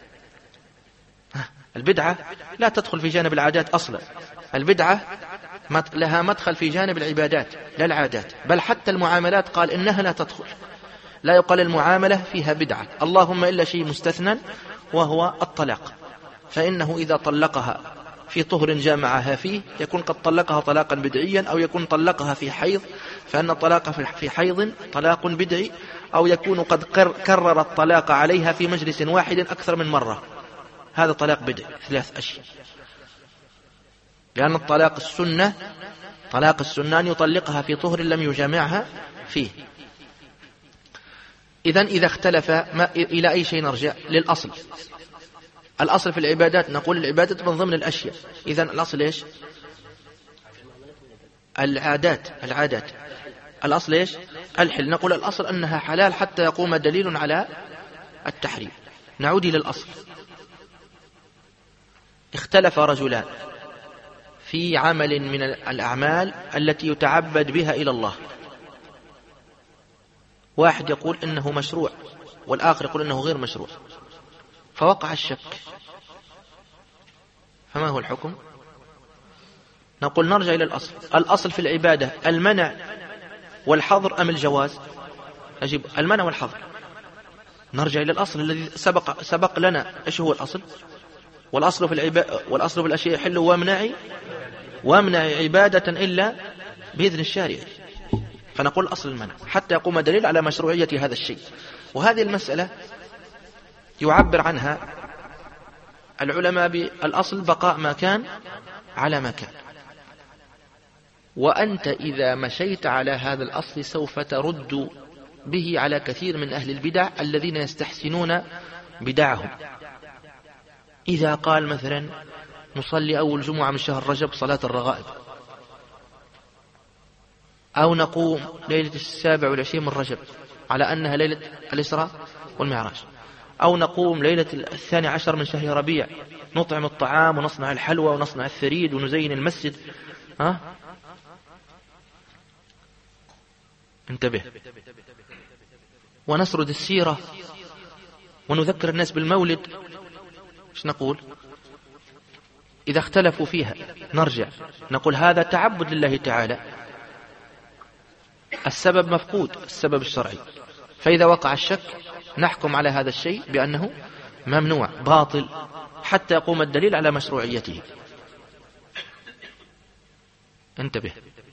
البدعة لا تدخل في جانب العادات أصلا، البدعة لها مدخل في جانب العبادات لا العادات، بل حتى المعاملات قال إنها لا تدخل، لا يقال المعاملة فيها بدعة، اللهم إلا شيء مستثنى وهو الطلاق، فإنه إذا طلقها في طهر جامعها فيه يكون قد طلقها طلاقا بدعيا، أو يكون طلقها في حيض فإن الطلاق في حيض طلاق بدعي، أو يكون قد كرر الطلاق عليها في مجلس واحد أكثر من مرة، هذا طلاق بدعي. 3 أشياء. لأن الطلاق السنة، طلاق السنة أن يطلقها في طهر لم يجامعها فيه. إذا اختلف إلى أي شيء نرجع؟ للأصل. الأصل في العبادات نقول العبادات من ضمن الأشياء، إذن الأصل إيش؟ العادات. الأصل إيش؟ الحل. نقول الأصل أنها حلال حتى يقوم دليل على التحريم. نعود إلى الأصل. اختلف رجلان في عمل من الأعمال التي يتعبد بها إلى الله، واحد يقول إنه مشروع والآخر يقول إنه غير مشروع، فوقع الشك، فما هو الحكم؟ نقول نرجع إلى الأصل. الأصل في العبادة المنع والحظر أم الجواز؟ أجيب المنع والحظر. نرجع إلى الأصل الذي سبق لنا. إيش هو الأصل؟ والأصل في الأشياء يحل وامنع عبادة إلا بإذن الشارع. فنقول أصل المنع حتى يقوم دليل على مشروعية هذا الشيء. وهذه المسألة يعبر عنها العلماء بالأصل بقاء ما كان على ما كان. وأنت إذا مشيت على هذا الأصل سوف ترد به على كثير من أهل البدع الذين يستحسنون بدعهم. إذا قال مثلا نصلي أول جمعة من شهر رجب صلاة الرغائب، أو نقوم ليلة 27 من رجب على أنها ليلة الإسراء والمعراج، أو نقوم ليلة 12 من شهر ربيع نطعم الطعام ونصنع الحلوى ونصنع الثريد ونزين المسجد. انتبه. ونسرد السيرة ونذكر الناس بالمولد. ايش نقول؟ إذا اختلفوا فيها نرجع نقول هذا تعبد لله تعالى، السبب مفقود، السبب الشرعي. فإذا وقع الشك نحكم على هذا الشيء بأنه ممنوع باطل حتى يقوم الدليل على مشروعيته. انتبه.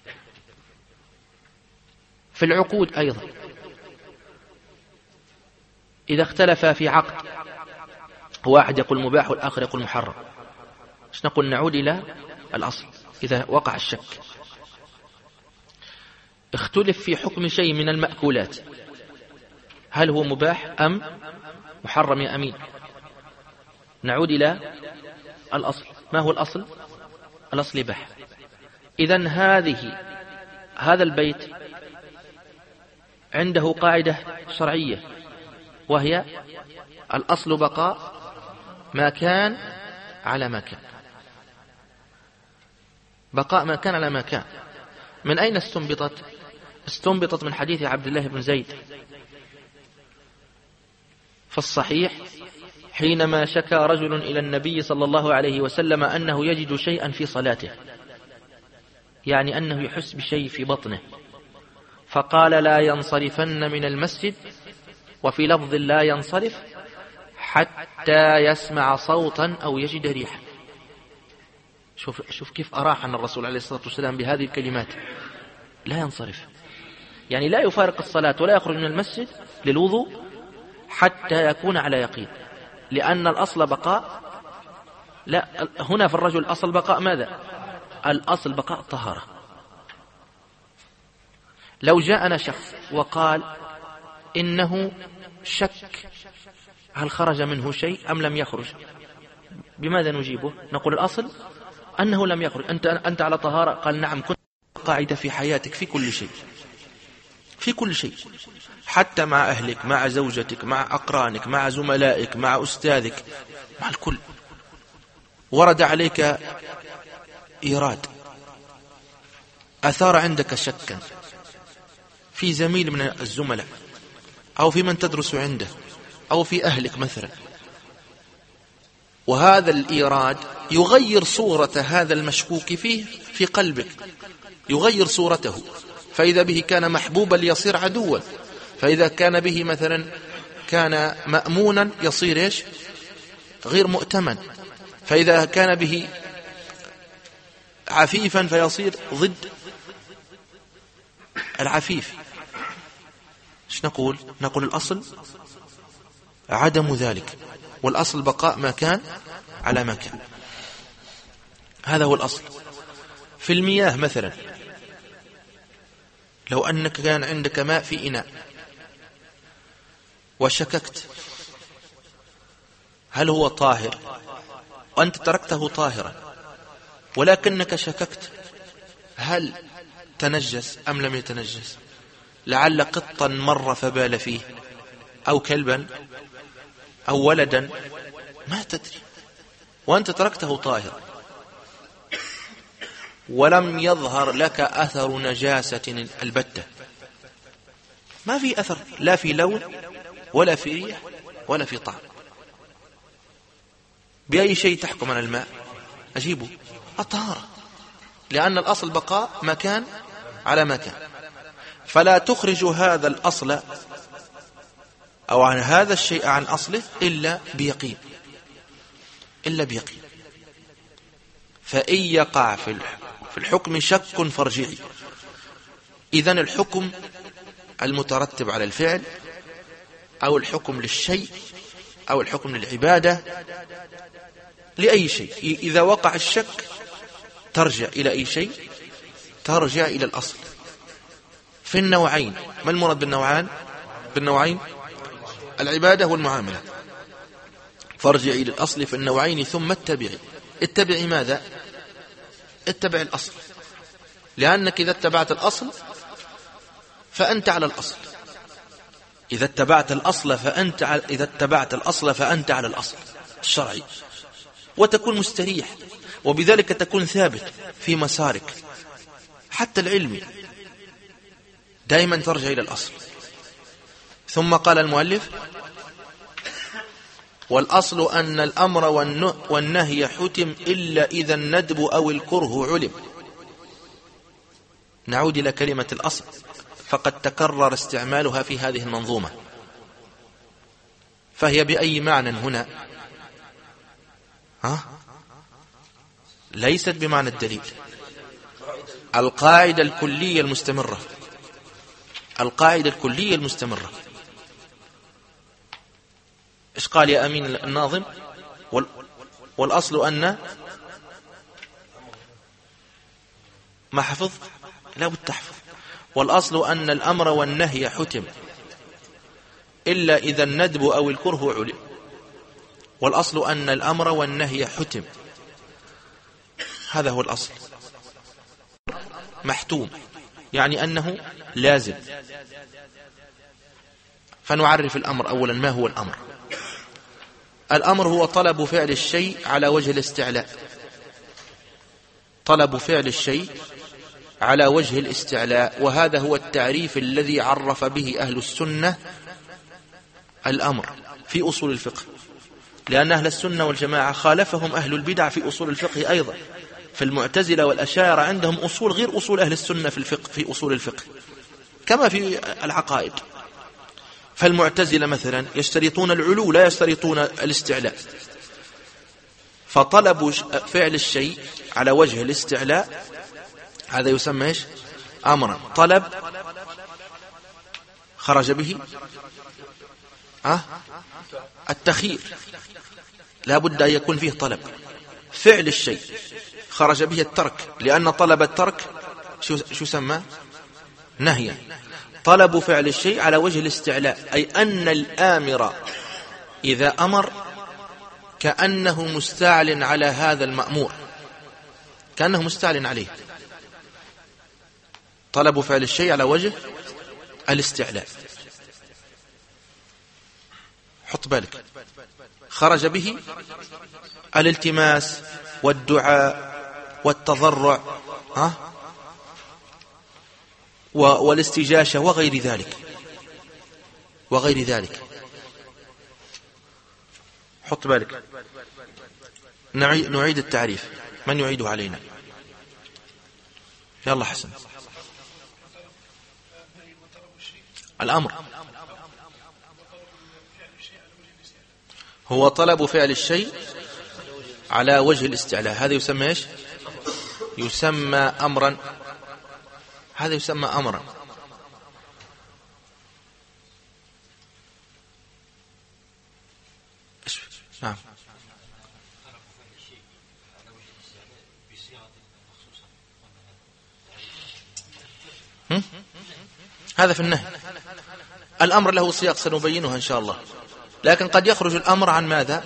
في العقود أيضا إذا اختلف في عقد واحد يقول مباح والآخر يقول محرم. ايش نقول؟ نعود إلى الأصل إذا وقع الشك. اختلف في حكم شيء من المأكولات، هل هو مباح أم محرم يا أمين؟ نعود إلى الأصل. ما هو الأصل؟ الأصل إباحة. إذن هذا البيت عنده قاعدة شرعية، وهي الأصل بقاء ما كان على ما كان. بقاء ما كان على ما كان. من أين استنبطت؟ استنبطت من حديث عبد الله بن زيد في الصحيح حينما شكى رجل إلى النبي صلى الله عليه وسلم أنه يجد شيئا في صلاته، يعني أنه يحس بشيء في بطنه، فقال لا ينصرفن من المسجد، وفي لفظ لا ينصرف حتى يسمع صوتا أو يجد ريحا. شوف كيف أراحنا الرسول عليه الصلاة والسلام بهذه الكلمات. لا ينصرف يعني لا يفارق الصلاة ولا يخرج من المسجد للوضوء حتى يكون على يقين، لأن الأصل بقاء. لا، هنا في الرجل الأصل بقاء ماذا؟ الأصل بقاء الطهارة. لو جاءنا شخص وقال إنه شك هل خرج منه شيء أم لم يخرج، بماذا نجيبه؟ نقول الأصل أنه لم يخرج. أنت على طهارة؟ قال نعم. كنت قاعدة في حياتك في كل شيء، في كل شيء، حتى مع أهلك، مع زوجتك، مع أقرانك، مع زملائك، مع أستاذك، مع الكل. ورد عليك إيراد أثار عندك شكا في زميل من الزملاء، أو في من تدرس عنده، أو في أهلك مثلا، وهذا الإيراد يغير صورة هذا المشكوك فيه في قلبك، يغير صورته، فإذا به كان محبوبا ليصير عدوا، فإذا كان به مثلا كان مأمونا يصير إيش؟ غير مؤتمن، فإذا كان به عفيفا فيصير ضد العفيف. ايش نقول؟ نقول الأصل عدم ذلك، والأصل بقاء ما كان على ما كان. هذا هو الأصل. في المياه مثلا، لو أنك كان عندك ماء في إناء وشككت هل هو طاهر، وأنت تركته طاهرا، ولكنك شككت هل تنجس أم لم يتنجس، لعل قطا مر فبال فيه، أو كلبا، أو ولدا، ما تدري، وأنت تركته طاهرا ولم يظهر لك أثر نجاسة البتة، ما في أثر، لا في لون ولا في ريح ولا في طعم. بأي شيء تحكم على الماء؟ أجيبه الطهارة، لأن الأصل بقاء مكان على مكان. فلا تخرج هذا الأصل أو عن هذا الشيء عن أصله إلا بيقين، إلا بيقين. فإن يقع في الحكم شك فارجعي. إذن الحكم المترتب على الفعل، أو الحكم للشيء، أو الحكم للعبادة، لأي شيء، إذا وقع الشك ترجع إلى أي شيء؟ ترجع إلى الأصل. في النوعين، ما المراد بالنوعين؟ العبادة والمعاملة. فارجعي إلى الأصل في النوعين ثم اتبعي ماذا؟ اتبع الأصل، لأنك إذا اتبعت الأصل فأنت على الأصل. إذا اتبعت الأصل فأنت على الأصل الشرعي، وتكون مستريح، وبذلك تكون ثابت في مسارك حتى العلمي، دائما ترجع إلى الأصل. ثم قال المؤلف: والأصل أن الأمر والنهي حتم إلا إذا الندب أو الكره علم. نعود إلى كلمة الأصل، فقد تكرر استعمالها في هذه المنظومة، فهي بأي معنى هنا؟ ليست بمعنى الدليل. القاعدة الكلية المستمرة، القاعدة الكلية المستمرة. إيش قال يا أمين الناظم؟ والأصل أن ما حفظ لا بد تحفظ. والأصل أن الأمر والنهي حتم إلا إذا الندب أو الكره علم. والأصل أن الأمر والنهي حتم، هذا هو الأصل. محتوم يعني أنه لازم. فنعرف الأمر أولا. ما هو الأمر؟ الأمر هو طلب فعل الشيء على وجه الاستعلاء. طلب فعل الشيء على وجه الاستعلاء، وهذا هو التعريف الذي عرف به أهل السنة الأمر في أصول الفقه، لأن أهل السنة والجماعة خالفهم أهل البدع في أصول الفقه أيضا. فالمعتزلة والأشاعرة عندهم أصول غير أصول أهل السنة في الفقه، في أصول الفقه كما في العقائد. فالمعتزلة مثلا يشترطون العلو لا يشترطون الاستعلاء. فطلب فعل الشيء على وجه الاستعلاء هذا يسمى إيش؟ أمرا. طلب خرج به التخيير، لا بد أن يكون فيه طلب. فعل الشيء خرج به الترك، لأن طلب الترك شو يسمى؟ نهيا. طلب فعل الشيء على وجه الاستعلاء، أي أن الآمر إذا أمر كأنه مستعل على هذا المأمور، كأنه مستعل عليه. طلب فعل الشيء على وجه الاستعلاء. حط بالك، خرج به الالتماس والدعاء والتضرع والاستجاشة وغير ذلك وغير ذلك. حط بالك. نعيد التعريف. من يعيده علينا؟ يلا حسن. الأمر هو طلب فعل الشيء على وجه الاستعلاء، هذا يسمى ايش؟ يسمى أمرا. هذا يسمى أمرا. نعم. هذا في النهي. الأمر له سياق سنبينها إن شاء الله، لكن قد يخرج الأمر عن ماذا؟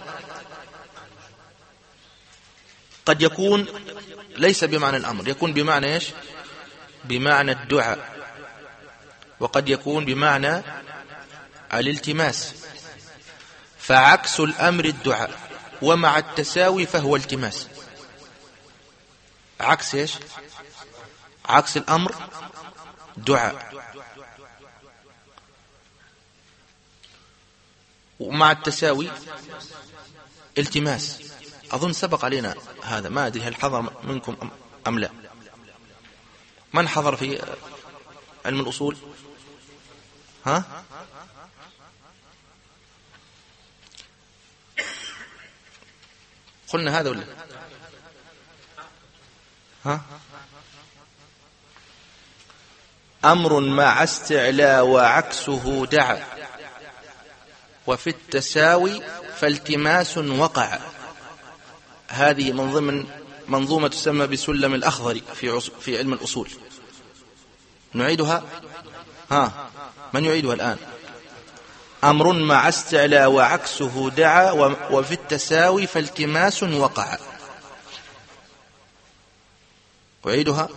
قد يكون ليس بمعنى الأمر، يكون بمعنى إيش؟ بمعنى الدعاء، وقد يكون بمعنى الالتماس. فعكس الأمر الدعاء، ومع التساوي فهو التماس. عكس إيش؟ عكس الأمر دعاء، ومع التساوي التماس. أظن سبق علينا هذا، ما أدري هل حضر منكم أم لا. من حضر في علم الأصول؟ قلنا هذا ولا أمر مع استعلاء وعكسه دعا، وفي التساوي فالتماس وقع. هذه من ضمن منظومة تسمى بسلم الأخضر في علم الأصول. نعيدها. من يعيدها الآن؟ أمر مع استعلاء وعكسه دعا، وفي التساوي فالتماس وقع. أعيدها.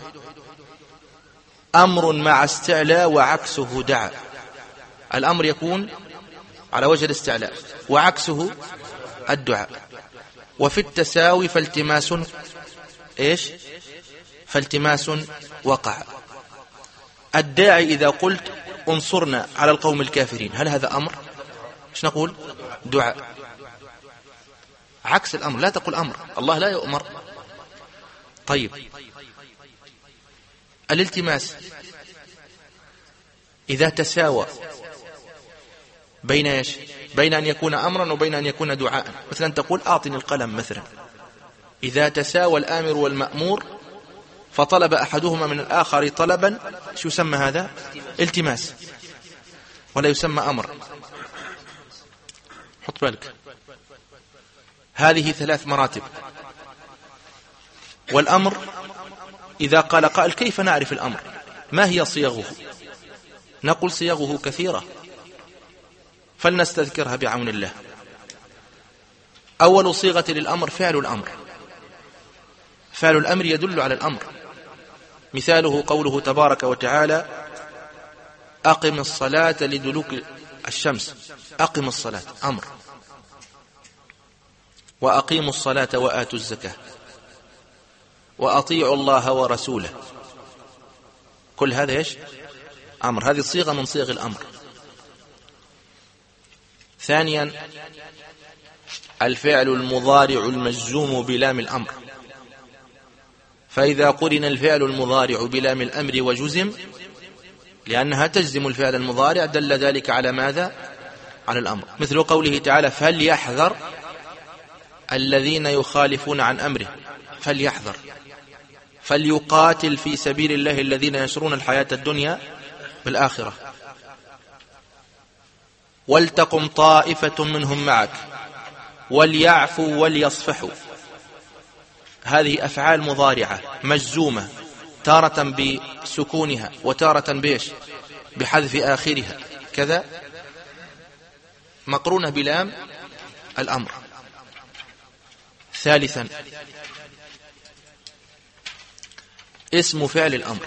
أمر مع استعلاء وعكسه دعا. الأمر يكون على وجه الاستعلاء، وعكسه الدعاء، وفي التساوي فالتماس إيش؟ فالتماس وقع. الداعي إذا قلت انصرنا على القوم الكافرين، هل هذا أمر؟ ايش نقول؟ دعاء. عكس الأمر، لا تقول أمر، الله لا يؤمر. طيب، الالتماس إذا تساوى بين إيش؟ بين أن يكون أمرا وبين أن يكون دعاء. مثلا تقول أعطني القلم مثلا. إذا تساوى الآمر والمأمور فطلب أحدهما من الآخر طلبا، شو يسمى هذا؟ التماس، ولا يسمى أمر. حط بالك. هذه 3 مراتب. والأمر إذا قال قائل كيف نعرف الأمر؟ ما هي صيغه؟ نقول صيغه كثيرة فلنستذكرها بعون الله. أول صيغة للأمر فعل الأمر. فعل الأمر يدل على الأمر. مثاله قوله تبارك وتعالى أقم الصلاة لدلوك الشمس. أقم الصلاة أمر. وأقيموا الصلاة وآتوا الزكاة وأطيعوا الله ورسوله. كل هذا إيش؟ أمر. هذه صيغة من صيغ الأمر. ثانيا الفعل المضارع المجزوم بلام الأمر. فإذا قرن الفعل المضارع بلام الأمر وجزم لأنها تجزم الفعل المضارع دل ذلك على ماذا؟ على الأمر. مثل قوله تعالى فليحذر الذين يخالفون عن أمره. فليحذر. فليقاتل في سبيل الله الذين يشرون الحياة الدنيا بالآخرة. ولتقم طائفة منهم معك وليعفوا وليصفحوا. هذه أفعال مضارعة مجزومة تارة بسكونها وتارة بيش بحذف آخرها كذا مقرونة بلام الأمر. ثالثا اسم فعل الأمر.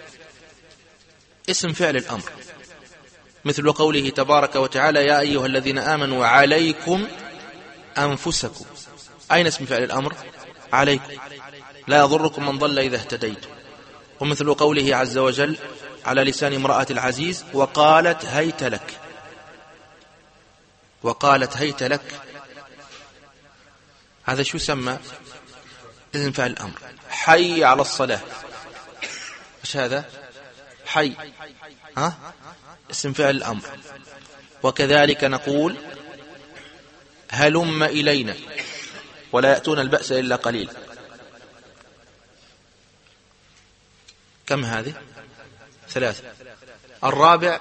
اسم فعل الأمر مثل قوله تبارك وتعالى يا أيها الذين آمنوا عليكم أنفسكم. أين اسم فعل الأمر؟ عليكم. لا يضركم من ضل إذا اهتديتم. ومثل قوله عز وجل على لسان امرأة العزيز وقالت هيت لك. وقالت هيت لك هذا شو سمى؟ اسم فعل الأمر. حي على الصلاة. ايش هذا؟ حي. اسم فعل الأمر. وكذلك نقول هلم إلينا ولا يأتون البأس إلا قليل. كم هذه؟ 3. الرابع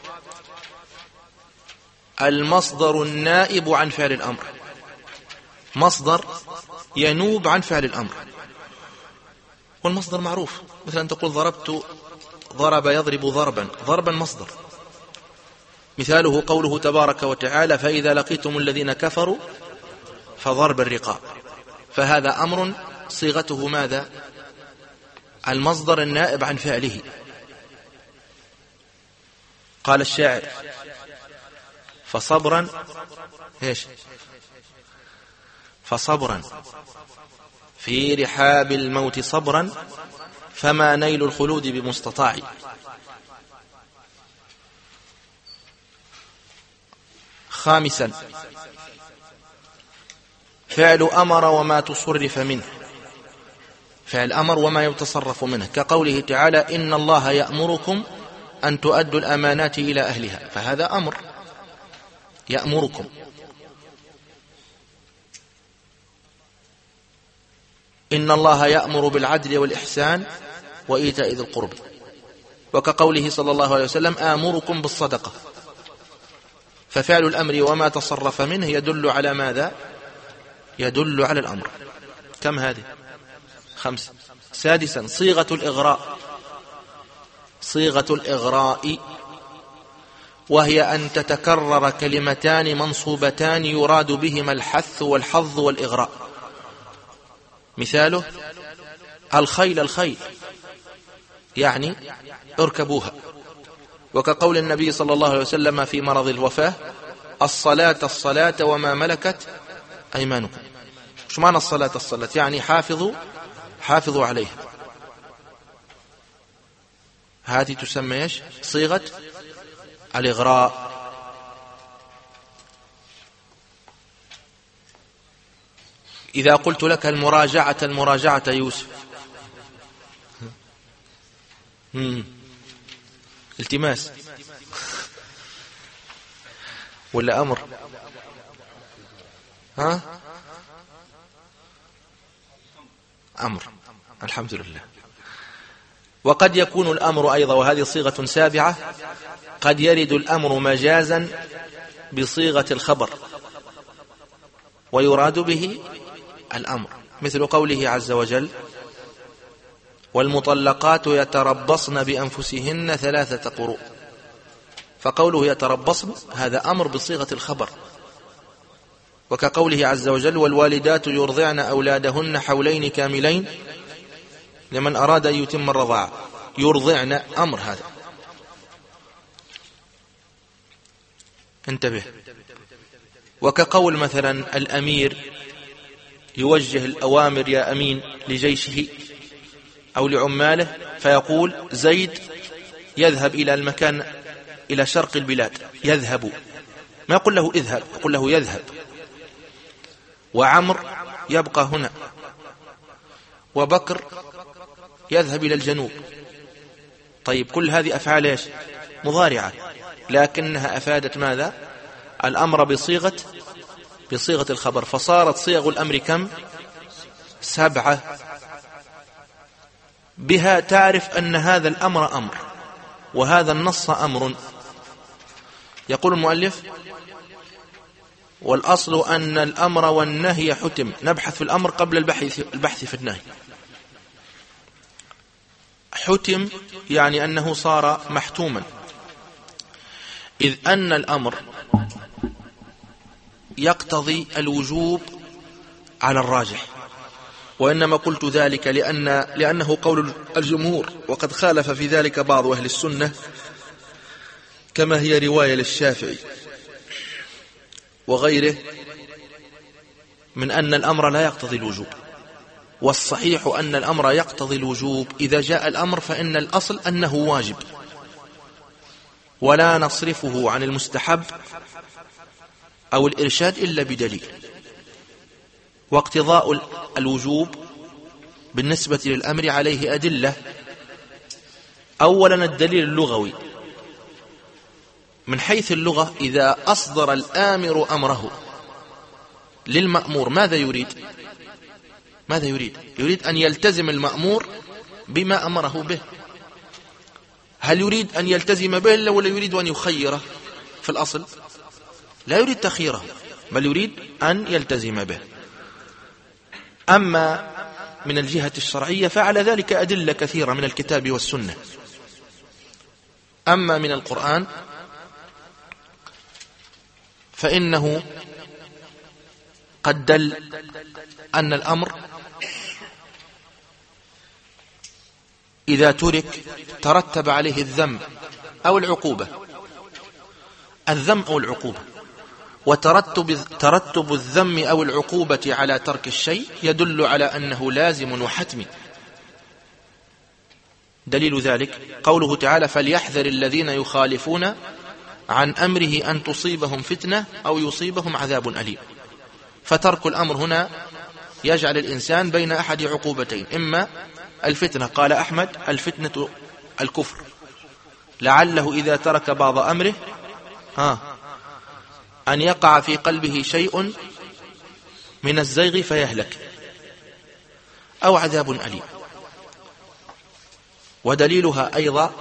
المصدر النائب عن فعل الأمر. مصدر ينوب عن فعل الأمر. والمصدر معروف. مثلا تقول ضربت ضرب يضرب ضربا. ضربا مصدر. مثاله قوله تبارك وتعالى فإذا لقيتم الذين كفروا فضرب الرقاب. فهذا أمر صيغته ماذا؟ المصدر النائب عن فعله. قال الشاعر فصبرا ايش؟ فصبرا في رحاب الموت صبرا فما نيل الخلود بمستطاع. خامسا فعل أمر وما تصرف منه. فعل أمر وما يتصرف منه كقوله تعالى إن الله يأمركم أن تؤدوا الأمانات إلى أهلها. فهذا أمر يأمركم. إن الله يأمر بالعدل والإحسان وإيتاء ذي القرب. وكقوله صلى الله عليه وسلم آمركم بالصدقة. ففعل الأمر وما تصرف منه يدل على ماذا؟ يدل على الأمر. كم هذه؟ 5. سادسا صيغة الإغراء. صيغة الإغراء وهي أن تتكرر كلمتان منصوبتان يراد بهما الحث والحظ والإغراء. مثاله الخيل الخيل يعني اركبوها. وكقول النبي صلى الله عليه وسلم في مرض الوفاة الصلاة الصلاة وما ملكت أيمانكم. شو معنى الصلاة الصلاة؟ يعني حافظوا عليها. هذه تسمى ايش؟ صيغة الإغراء. إذا قلت لك المراجعة يوسف التماس ولا أمر؟ أمر. الحمد لله. وقد يكون الأمر أيضا وهذه صيغة سابعة قد يرد الأمر مجازا بصيغة الخبر. كقوله تعالى إن الله يأمركم أن تؤدوا الأمانات إلى أهلها. فهذا أمر ينوب عن فعل الأمر. مثل قوله تعالى إن الله يأمركم أن تؤدوا الأمانات إلى أهلها. فهذا أمر ويراد به الأمر، مثل قوله عز وجل: والمطلقات يتربصن بأنفسهن 3 قروء. فقوله يتربصن هذا أمر بصيغة الخبر، وكقوله عز وجل: والوالدات يرضعن أولادهن حولين كاملين لمن أراد أن يتم الرضاعة. يرضعن أمر هذا، انتبه. وكقول مثلا الأمير يوجه الأوامر يا أمين لجيشه أو لعماله، فيقول: زيد يذهب إلى المكان إلى شرق البلاد، يذهب، ما يقول له اذهب، يقول له يذهب. وعمر يبقى هنا، وبكر يذهب إلى الجنوب. طيب كل هذه أفعال إيش؟ مضارعة، لكنها أفادت ماذا؟ الأمر بصيغة الخبر، فصارت صيغ الأمر كم؟ 7. بها تعرف أن هذا الأمر أمر، وهذا النص أمر. يقول المؤلف: والأصل أن الأمر والنهي حتم. نبحث في الأمر قبل البحث في النهي. حتم يعني أنه صار محتوما، إذ أن الأمر يقتضي الوجوب على الراجح، وإنما قلت ذلك لأنه قول الجمهور، وقد خالف في ذلك بعض أهل السنة كما هي رواية للشافعي وغيره من أن الأمر لا يقتضي الوجوب. والصحيح أن الأمر يقتضي الوجوب. إذا جاء الأمر فإن الأصل أنه واجب، ولا نصرفه عن المستحب أو الإرشاد إلا بدليل. واقتضاء الوجوب بالنسبة للأمر عليه أدلة. أولا الدليل اللغوي، من حيث اللغة إذا أصدر الآمر أمره للمأمور ماذا يريد؟ يريد أن يلتزم المأمور بما أمره به. هل يريد أن يلتزم به ولا يريد أن يخيره؟ في الأصل لا يريد تخييره، بل يريد أن يلتزم به. أما من الجهة الشرعية فعلى ذلك أدلة كثيرة من الكتاب والسنة. أما من القرآن فإنه قد دل أن الأمر إذا ترك ترتب عليه الذم أو العقوبة، الذم أو العقوبة. وترتب الذم أو العقوبة على ترك الشيء يدل على أنه لازم وحتمي. دليل ذلك قوله تعالى: فليحذر الذين يخالفون عن أمره أن تصيبهم فتنة أو يصيبهم عذاب أليم. فترك الأمر هنا يجعل الإنسان بين أحد عقوبتين: إما الفتنة، قال أحمد: الفتنة الكفر، لعله إذا ترك بعض أمره أن يقع في قلبه شيء من الزيغ فيهلك، أو عذاب أليم. ودليلها أيضا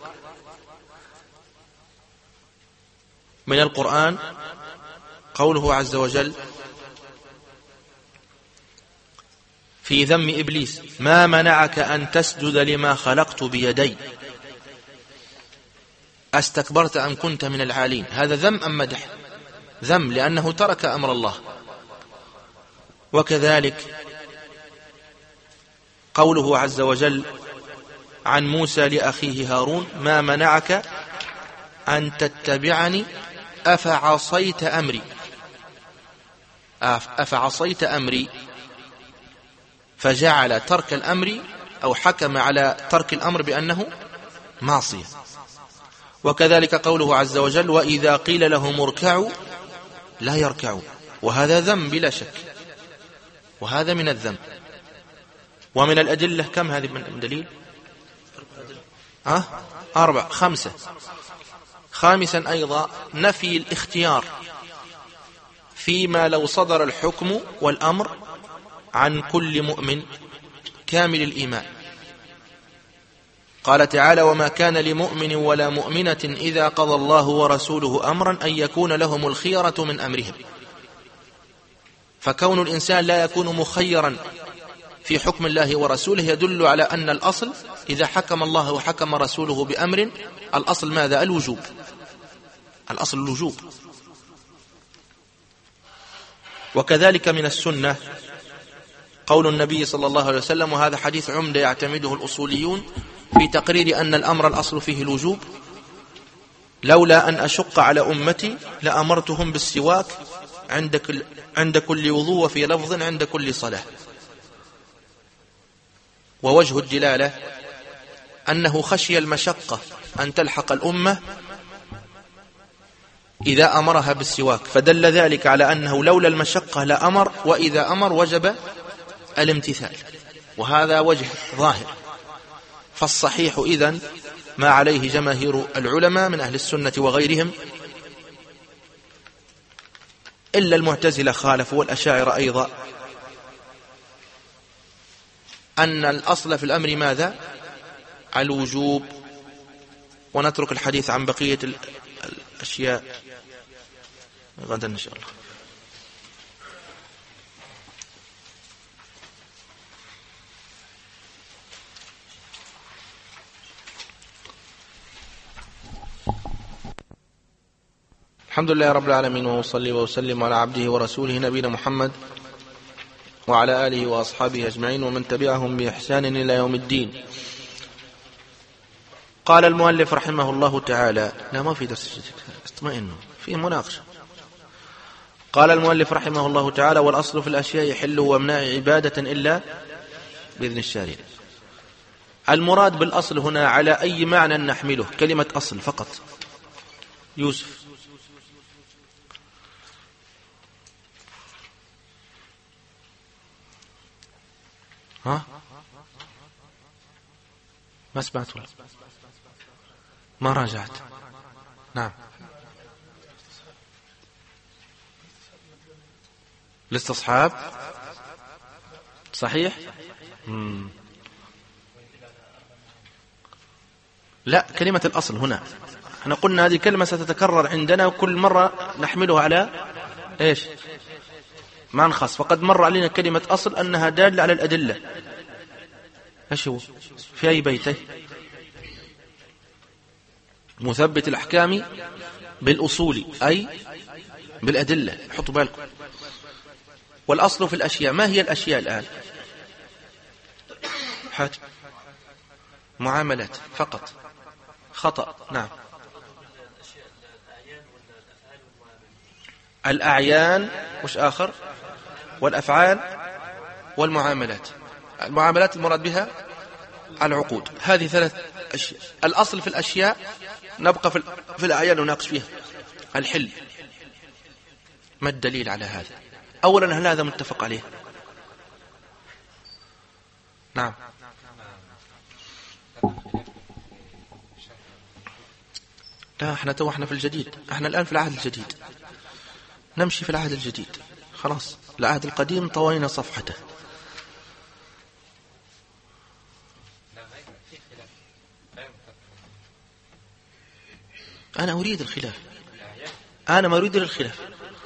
من القرآن قوله عز وجل في ذم إبليس: ما منعك أن تسجد لما خلقت بيدي أستكبرت أم كنت من العالين. هذا ذم أم مدح؟ ذم، لأنه ترك أمر الله. وكذلك قوله عز وجل عن موسى لأخيه هارون: ما منعك أن تتبعني أفعصيت أمري. أفعصيت أمري، فجعل ترك الأمر أو حكم على ترك الأمر بأنه معصية. وكذلك قوله عز وجل: وإذا قيل لهم اركعوا لا يركعوا. وهذا ذنب بلا شك، وهذا من الذنب. ومن الأدلة كم هذه من دليل؟ 4 5. خامسا أيضا نفي الاختيار فيما لو صدر الحكم والأمر عن كل مؤمن كامل الإيمان. قال تعالى: وما كان لمؤمن ولا مؤمنة إذا قضى الله ورسوله أمرا أن يكون لهم الخيرة من أمرهم. فكون الإنسان لا يكون مخيرا في حكم الله ورسوله يدل على أن الأصل إذا حكم الله وحكم رسوله بأمر الأصل ماذا؟ الوجوب. الأصل الوجوب. وكذلك من السنة قول النبي صلى الله عليه وسلم، وهذا حديث عمدة يعتمده الأصوليون في تقرير أن الأمر الأصل فيه الوجوب: لولا أن أشق على أمتي لأمرتهم بالسواك عند كل وضوء، وفي لفظ عند كل صلاة. ووجه الدلالة أنه خشي المشقة أن تلحق الأمة إذا أمرها بالسواك، فدل ذلك على أنه لولا المشقة لأمر، وإذا أمر وجب الامتثال، وهذا وجه ظاهر. فالصحيح إذن ما عليه جماهير العلماء من أهل السنة وغيرهم، إلا المعتزلة خالفوا والأشاعرة أيضا، أن الأصل في الأمر ماذا؟ الوجوب. ونترك الحديث عن بقية الأشياء غدا إن شاء الله. الحمد لله رب العالمين، وصلي وسلم على عبده ورسوله نبينا محمد وعلى آله وأصحابه أجمعين ومن تبعهم بإحسان إلى يوم الدين. قال المؤلف رحمه الله تعالى، لا ما في درس جديد، اطمئنوا، في مناقشة. قال المؤلف رحمه الله تعالى: والأصل في الأشياء يحل ومنع عبادة إلا بإذن الشارع. المراد بالأصل هنا على أي معنى نحمله؟ كلمة أصل فقط. يوسف. ها؟ ما سمعت ولا ما راجعت؟ نعم. الاستصحاب صحيح. لا، كلمة الأصل هنا احنا قلنا هذه كلمة ستتكرر عندنا وكل مرة نحملها على ايش؟ معنى خاص. فقد مر علينا كلمة أصل أنها دالة على الأدلة. ايش هو؟ في أي بيته؟ مثبت الأحكام بالأصول أي بالأدلة. حطوا بالكم. والأصل في الأشياء، ما هي الأشياء الآن؟ حاتم. معاملات فقط. خطأ. نعم. الأعيان وش آخر؟ والأفعال والمعاملات. المعاملات المراد بها العقود. هذه ثلاث أشياء. الأصل في الأشياء نبقى في الأعيان ونناقش فيها. الحل. ما الدليل على هذا؟ أولا هل هذا متفق عليه؟ نعم. لا، احنا في الجديد، احنا الآن في العهد الجديد، نمشي في العهد الجديد. خلاص، العهد القديم طوينا صفحته. أنا أريد الخلاف، أنا ما أريد الخلاف.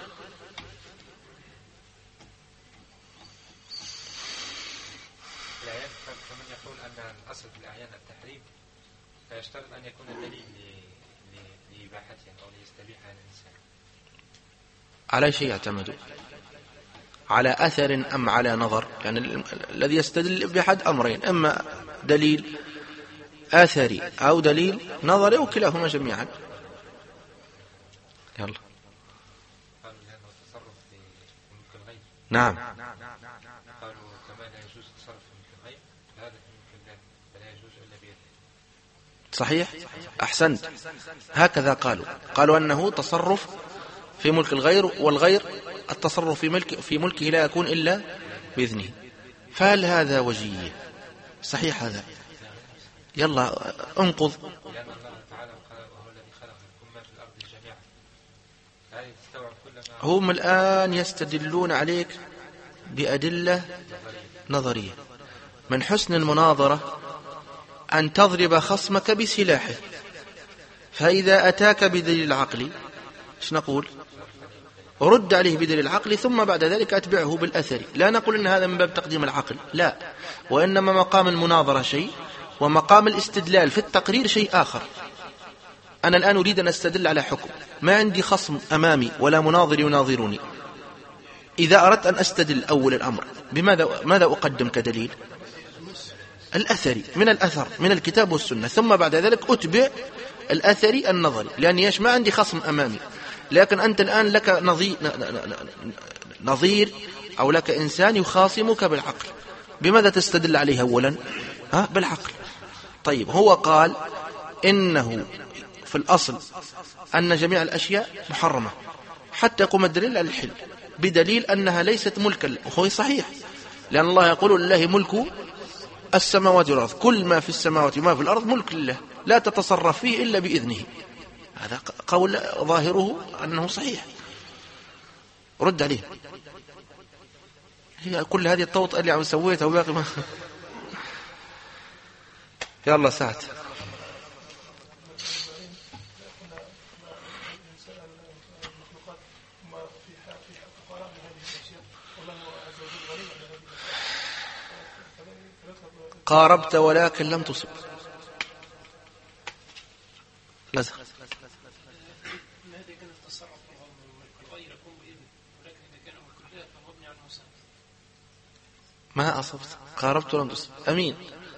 فمن يقول أن الأصل في الأعيان التحريم فيشترط أن يكون الدليل لإباحتها أو ليستبيحها الإنسان. على شيء يعتمد؟ على أثر أم على نظر؟ يعني الذي يستدل بأحد أمرين، إما دليل آثري أو دليل نظري أو كلاهما جميعا. يلا. قالوا لأنه التصرف في ملك الغير. نعم. قالوا كما لا يجوز التصرف في ملك الغير هذا في ملك الله فلا يجوز إلا بيده. صحيح. أحسنت. هكذا قالوا أنه تصرف في ملك الغير، والغير التصرف في ملكه لا يكون إلا بإذنه. فهل هذا وجيه؟ صحيح هذا. يلا انقض. لأن الله تعالى وهو الذي خلق لكم ما في الأرض جميعا. هذه تستوعب كل ما هم الآن يستدلون عليك بأدلة نظرية. من حسن المناظرة أن تضرب خصمك بسلاحه، فإذا أتاك بدليل العقل ايش نقول؟ رد عليه بدليل العقل ثم بعد ذلك أتبعه بالأثر. لا نقول إن هذا من باب تقديم العقل، لا، وإنما مقام المناظرة شيء ومقام الاستدلال في التقرير شيء آخر. أنا الآن أريد أن أستدل على حكم، ما عندي خصم أمامي ولا مناظر يناظرني. إذا أردت أن أستدل أول الأمر ماذا أقدم كدليل؟ الأثري، من الأثر من الكتاب والسنة، ثم بعد ذلك أتبع الأثري النظري، لأني ما عندي خصم أمامي. لكن أنت الآن لك نظير أو لك إنسان يخاصمك بالعقل، بماذا تستدل عليه أولا؟ بالعقل. طيب هو قال إنه في الأصل أن جميع الأشياء محرمة حتى يقوم الدليل على الحل بدليل أنها ليست ملكا، وهو صحيح، لأن الله يقول لله ملك السماوات والأرض، كل ما في السماوات وما في الأرض ملك لله، لا تتصرف فيه إلا بإذنه. هذا قول ظاهره أنه صحيح. رد عليه. هي كل هذه الطوط اللي عم سويتها وباقي ما يلا ساعت. قاربت ولكن لم تصب. لازم ما أصبت، قاربت ولم تصب. أمين.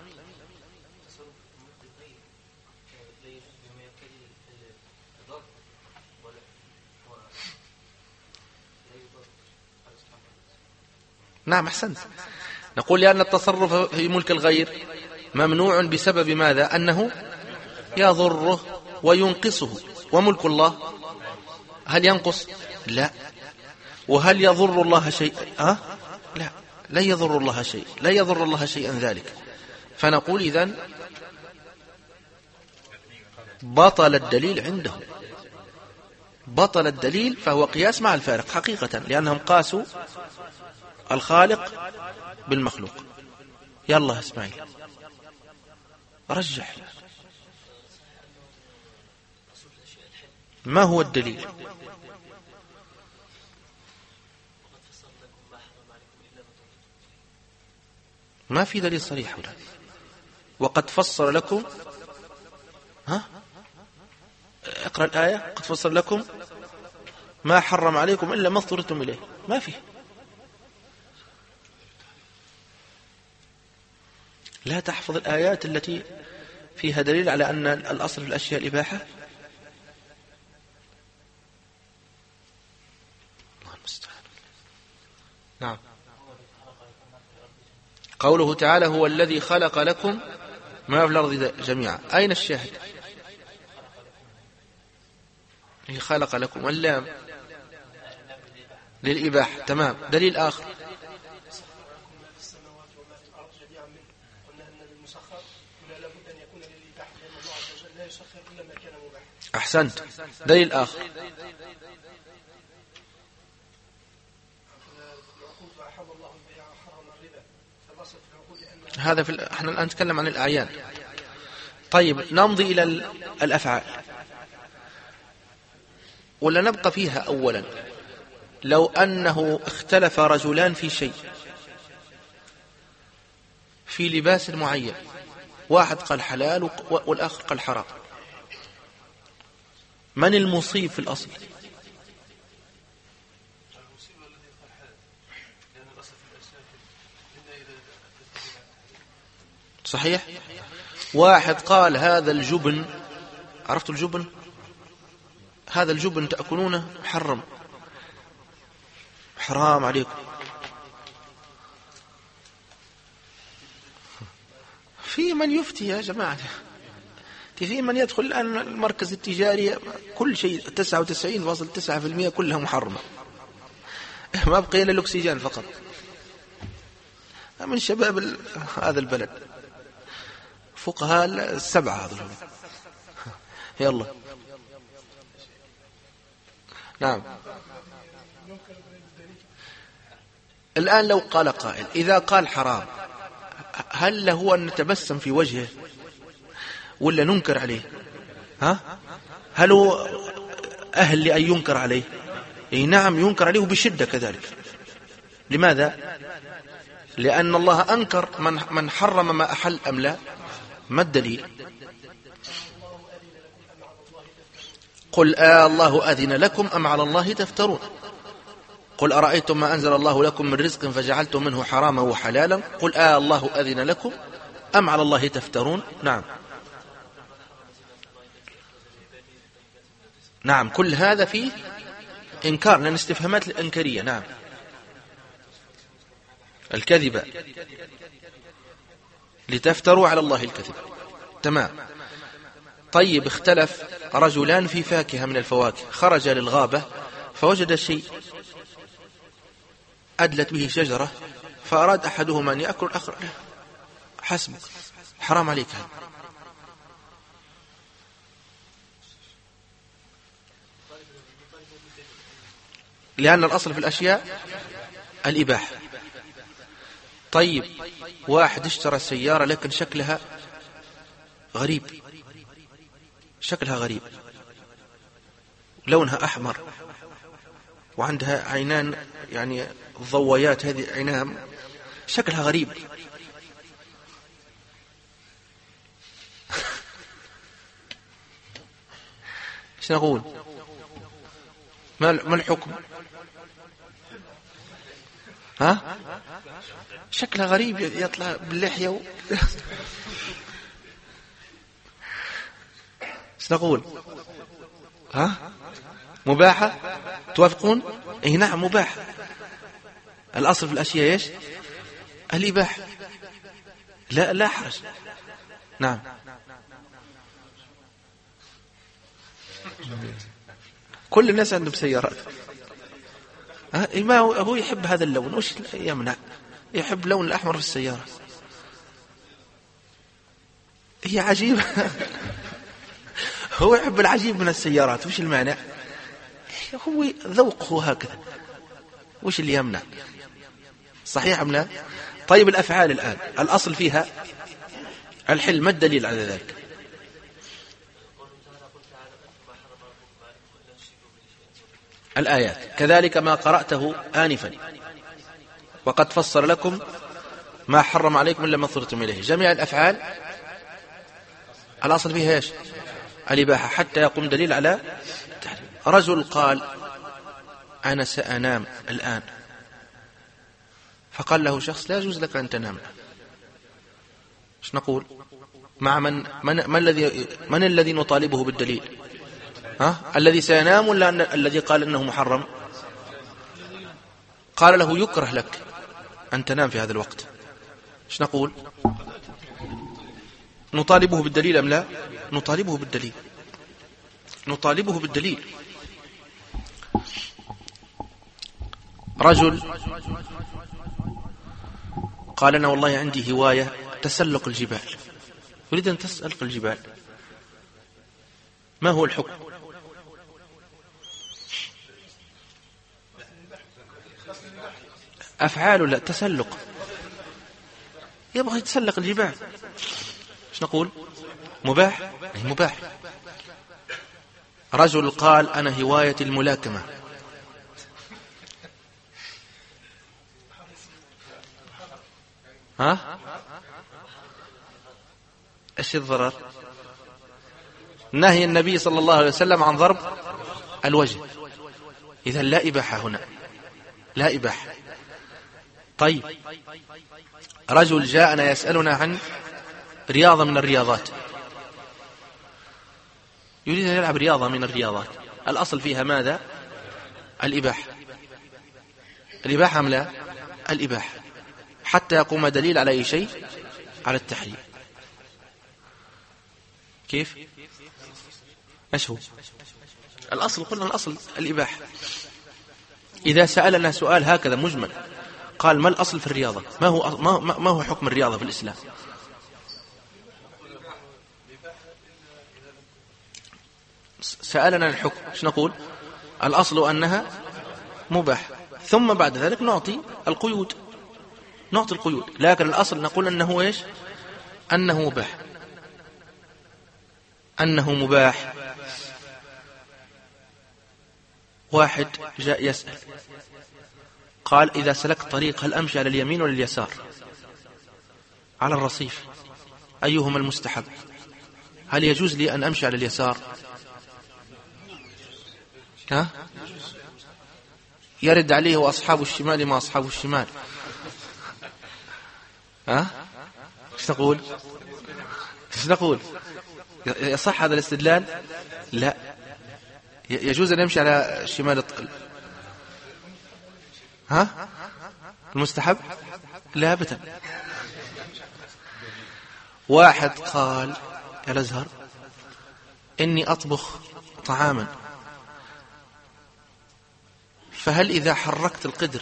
نعم أحسنت. نقول لأن التصرف في ملك الغير ممنوع بسبب ماذا؟ أنه يضره وينقصه. وملك الله هل ينقص؟ لا. وهل يضر الله شيء؟ لا، لا يضر الله شيء، لا يضر الله شيئا ذلك. فنقول إذن بطل الدليل عنده، بطل الدليل، فهو قياس مع الفارق حقيقة، لأنهم قاسوا الخالق بالمخلوق. يلا اسمعي رجح، ما هو الدليل؟ ما في دليل صريح ولا. وقد فسر لكم، اقرأ الآية، قد فسر لكم ما حرم عليكم إلا ما اضطررتم إليه. ما فيه. لا تحفظ الآيات التي فيها دليل على أن الأصل في الأشياء الإباحة. الله المستعان. نعم. قوله تعالى هو الذي خلق لكم ما في الأرض جميعا. أين الشاهد؟ هي خلق لكم، واللام للإباحة. تمام. دليل آخر. أحسنت. دليل آخر. هذا احنا الآن نتكلم عن الأعيان. طيب نمضي إلى الأفعال ولا نبقى فيها أولا. لو أنه اختلف رجلان في شيء، في لباس معين، واحد قال حلال والآخر قال حرام، من المصيب في الأصل؟ صحيح. واحد قال هذا الجبن، عرفت الجبن؟ هذا الجبن تأكلونه محرم، حرام عليكم. في من يفتي يا جماعة، في من يدخل الآن المركز التجاري كل شيء 99.9% كلها محرمة، ما بقي إلا الأكسجين فقط. من شباب هذا البلد فقهاء السبعة هذول. يلا. نعم. الآن لو قال قائل إذا قال حرام هل له أن نتبسم في وجهه ولا ننكر عليه؟ هل هو أهل لأن ينكر عليه؟ أي نعم ينكر عليه بشدة كذلك. لماذا؟ لأن الله أنكر من حرم ما أحل أم لا. ما الدليل؟ قل الله أذن لكم أم على الله تفترون. قل أرأيتم ما أنزل الله لكم من رزق فجعلتم منه حراما وحلالا قل الله أذن لكم أم على الله تفترون. نعم نعم كل هذا فيه إنكار، لأن استفهامات الإنكارية. نعم الكذبة لتفتروا على الله الكذب. تمام. طيب اختلف رجلان في فاكهة من الفواكه، خرج للغابة فوجد شيء أدلت به شجرة، فأراد أحدهما أن يأكل الآخر حسبك حرام عليك هذا. لأن الأصل في الأشياء الإباحة. طيب واحد اشترى سيارة لكن شكلها غريب، شكلها غريب، لونها أحمر وعندها عينان يعني الضويات هذه عينها شكلها غريب. ايش نقول؟ ما الحكم؟ ها؟ شكلها غريب، يطلع باللحية ايش نقول؟ ها؟ مباحة؟ توافقون؟ اي نعم مباحة. الأصل في الأشياء ايش؟ الإباحة، لا حرج. نعم كل الناس عندهم سيارات. ما هو يحب هذا اللون، وش يمنع؟ يحب لون الأحمر في السيارة. هي عجيبة. هو يحب العجيب من السيارات، وش المانع؟ هو ذوقه هكذا، وش اللي يمنع؟ صحيح أم لا؟ طيب الأفعال الآن الأصل فيها الحل، ما الدليل على ذلك؟ الآيات كذلك ما قرأته آنفا وقد فسر لكم ما حرم عليكم إلا ما اضطررتم إليه. جميع الأفعال الأصل فيها ايش؟ الإباحة، حتى يقوم دليل على التحريم. رجل قال أنا سأنام الآن، فقال له شخص لا يجوز لك أن تنام. ايش نقول؟ مع من الذي نطالبه بالدليل؟ الذي سينام ولا الذي قال إنه محرم؟ قال له يكره لك أن تنام في هذا الوقت. ايش نقول؟ نطالبه بالدليل أم لا؟ نطالبه بالدليل، نطالبه بالدليل. رجل قال أنا والله عندي هواية تسلق الجبال، يريد أن تسلق الجبال، ما هو الحكم؟ أفعال لا تسلق، يبغى يتسلق الجبال، ايش نقول؟ مباح؟ مباح. رجل قال أنا هواية الملاكمة، ايش الضرر؟ نهي النبي صلى الله عليه وسلم عن ضرب الوجه، إذا لا إباحة هنا، لا إباحة. طيب رجل جاءنا يسألنا عن رياضة من الرياضات، يريد أن يلعب رياضة من الرياضات، الأصل فيها ماذا؟ الإباحة. الإباحة أم لا؟ الإباحة، حتى يقوم دليل على أي شيء؟ على التحريم. كيف؟ ايش هو الأصل؟ قلنا الأصل الإباحة. إذا سألنا سؤال هكذا مجمل قال ما الأصل في الرياضة؟ ما هو حكم الرياضة في الإسلام؟ سألنا الحكم، ايش نقول؟ الأصل أنها مباح، ثم بعد ذلك نعطي القيود، نعطي القيود، لكن الأصل نقول أنه ايش؟ أنه مباح، أنه مباح. واحد جاء يسأل قال إذا سلكت طريق هل أمشي على اليمين ولا اليسار؟ على الرصيف، أيهما المستحب؟ هل يجوز لي أن أمشي على اليسار؟ ها؟ يرد عليه وأصحاب الشمال ما أصحاب الشمال. ها؟ ايش نقول؟ ايش نقول؟ يصح هذا الاستدلال؟ لا، يجوز أن يمشي على الشمال ها؟ المستحب؟ لا أبدا. واحد قال يا الأزهر إني أطبخ طعاما، فهل إذا حركت القدر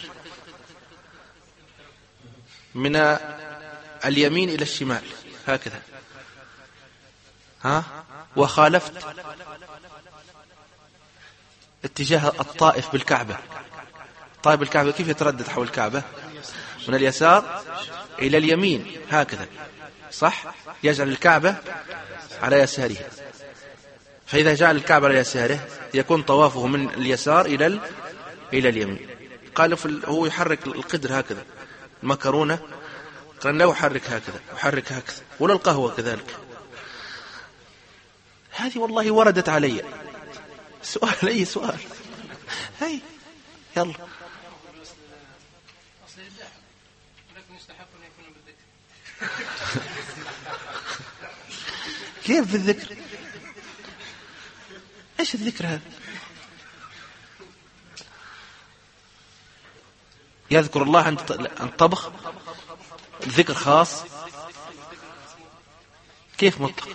من اليمين إلى الشمال هكذا وخالفت اتجاه الطائف بالكعبة، طائف بالكعبة كيف يتردد حول الكعبة؟ من اليسار إلى اليمين هكذا، صح؟ يجعل الكعبة على يساره، فإذا جعل الكعبة على يساره يكون طوافه من اليسار إلى اليمين. قال هو يحرك القدر هكذا، المكرونة قال لا يحرك هكذا، يحرك هكذا، ولا القهوة كذلك. هذه والله وردت علي سؤال، أي سؤال، هاي يلا. كيف بالذكر؟ ايش الذكر هذا؟ يذكر الله عند الطبخ، الذكر خاص، كيف مطلق؟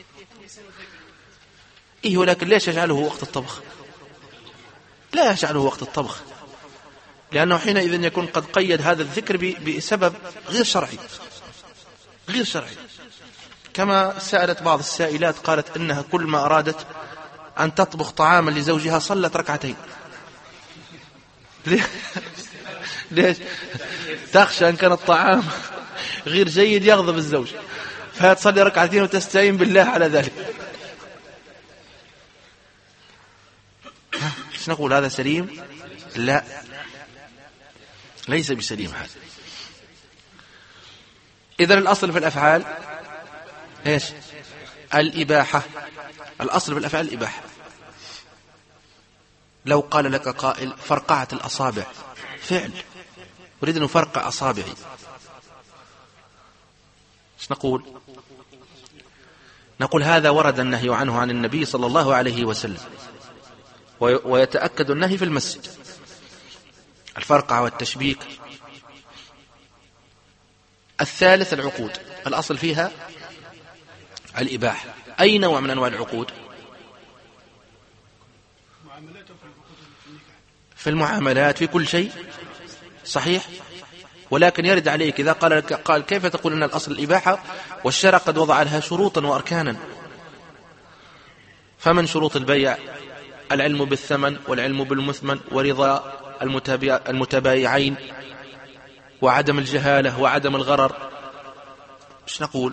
إيه ولكن ليش يجعله وقت الطبخ؟ لا يجعله وقت الطبخ، لأنه حينئذ يكون قد قيد هذا الذكر بسبب غير شرعي، غير شرعي. كما سألت بعض السائلات قالت إنها كل ما أرادت أن تطبخ طعاما لزوجها صلت ركعتين. ليش؟ تخشى أن كان الطعام غير جيد يغضب الزوج، فتصلي ركعتين وتستعين بالله على ذلك. ايش نقول؟ هذا سليم؟ لا، ليس بسليم هذا. إذن الأصل في الأفعال ايش؟ الإباحة. الأصل في الأفعال الإباحة. لو قال لك قائل فرقعة الأصابع، فعل أريد أن أفرقع أصابعي، ايش نقول؟ نقول هذا ورد النهي عنه عن النبي صلى الله عليه وسلم، ويتأكد النهي في المسجد. الفرقعة والتشبيك. الثالث العقود، الأصل فيها الإباحة. أي نوع من أنواع العقود؟ في المعاملات، في كل شيء، صحيح. ولكن يرد عليك إذا قال كيف تقول أن الأصل الإباحة والشرع قد وضع لها شروطا وأركانا؟ فمن شروط البيع العلم بالثمن والعلم بالمثمن ورضا المتبايعين وعدم الجهالة وعدم الغرر. ايش نقول؟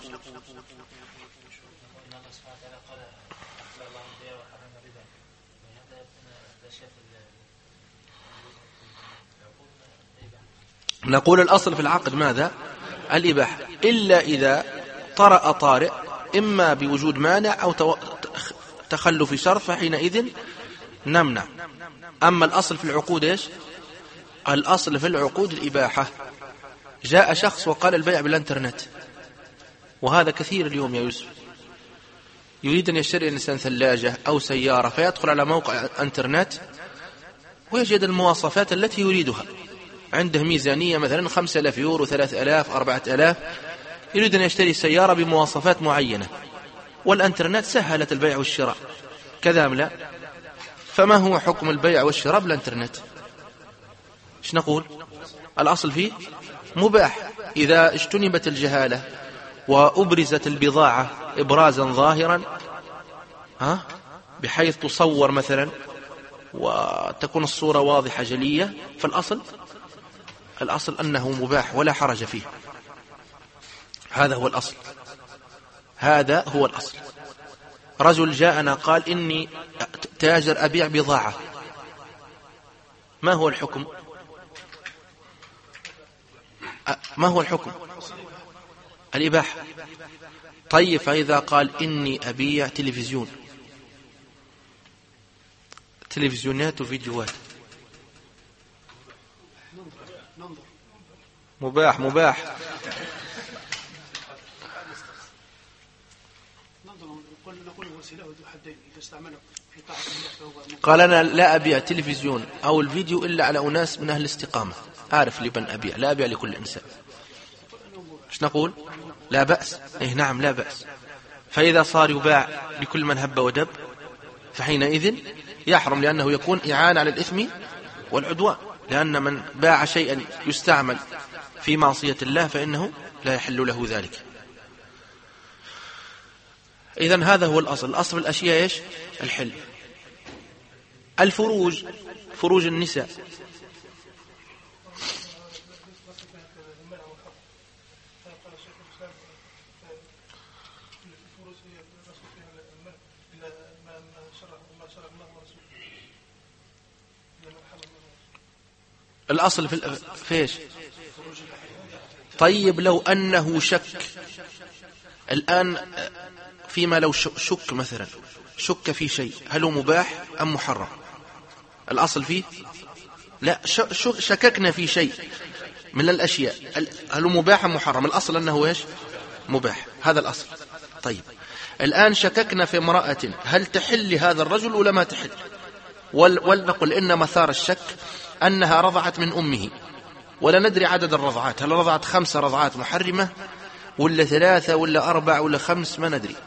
نقول الأصل في العقد ماذا؟ الإباحة، إلا إذا طرأ طارئ إما بوجود مانع أو تخلف شرط، فحينئذ نمنع. أما الأصل في العقود إيش؟ الأصل في العقود الإباحة. جاء شخص وقال البيع بالإنترنت، وهذا كثير اليوم يا يوسف، يريد أن يشتري الإنسان ثلاجة أو سيارة، فيدخل على موقع إنترنت ويجد المواصفات التي يريدها، عنده ميزانية مثلا 5,000 يورو، 3,000، 4,000، يريد أن يشتري سيارة بمواصفات معينة، والإنترنت سهلت البيع والشراء، كذا أم لا؟ فما هو حكم البيع والشراء بالإنترنت؟ ايش نقول؟ الأصل فيه مباح إذا اجتنبت الجهالة وأبرزت البضاعة إبرازا ظاهرا، بحيث تصور مثلا وتكون الصورة واضحة جلية، فالأصل أنه مباح ولا حرج فيه. هذا هو الأصل، هذا هو الأصل. رجل جاءنا قال إني تاجر أبيع بضاعة، ما هو الحكم؟ ما هو الحكم؟ الإباحة. طيب فإذا قال إني أبيع تلفزيون، تلفزيونات وفيديوهات، مباح مباح. قال أنا لا أبيع تلفزيون أو الفيديو إلا على أناس من أهل الاستقامة، أعرف لمن أبيع، لا أبيع لكل إنسان. ايش نقول؟ لا بأس. إيه نعم لا بأس. فإذا صار يباع لكل من هب ودب فحينئذ يحرم، لأنه يكون إعانة على الإثم والعدوان، لأن من باع شيئا يستعمل في معصية الله فإنه لا يحل له ذلك. إذن هذا هو الأصل. الأصل الأشياء إيش؟ الحل. الفروج، فروج النساء، الأصل في إيش؟ طيب لو أنه شك الآن فيما، لو شك مثلا، شك في شيء هل هو مباح أم محرم؟ الأصل فيه لا، شككنا في شيء من الأشياء هل هو مباح أم محرم؟ الأصل أنه إيش؟ مباح، هذا الأصل. طيب الآن شككنا في امرأة هل تحل لهذا الرجل ولا ما تحل، ولنقل إن مثار الشك أنها رضعت من أمه ولا ندري عدد الرضعات، هل رضعت 5 رضعات محرمة ولا 3 ولا 4 ولا 5، ما ندري.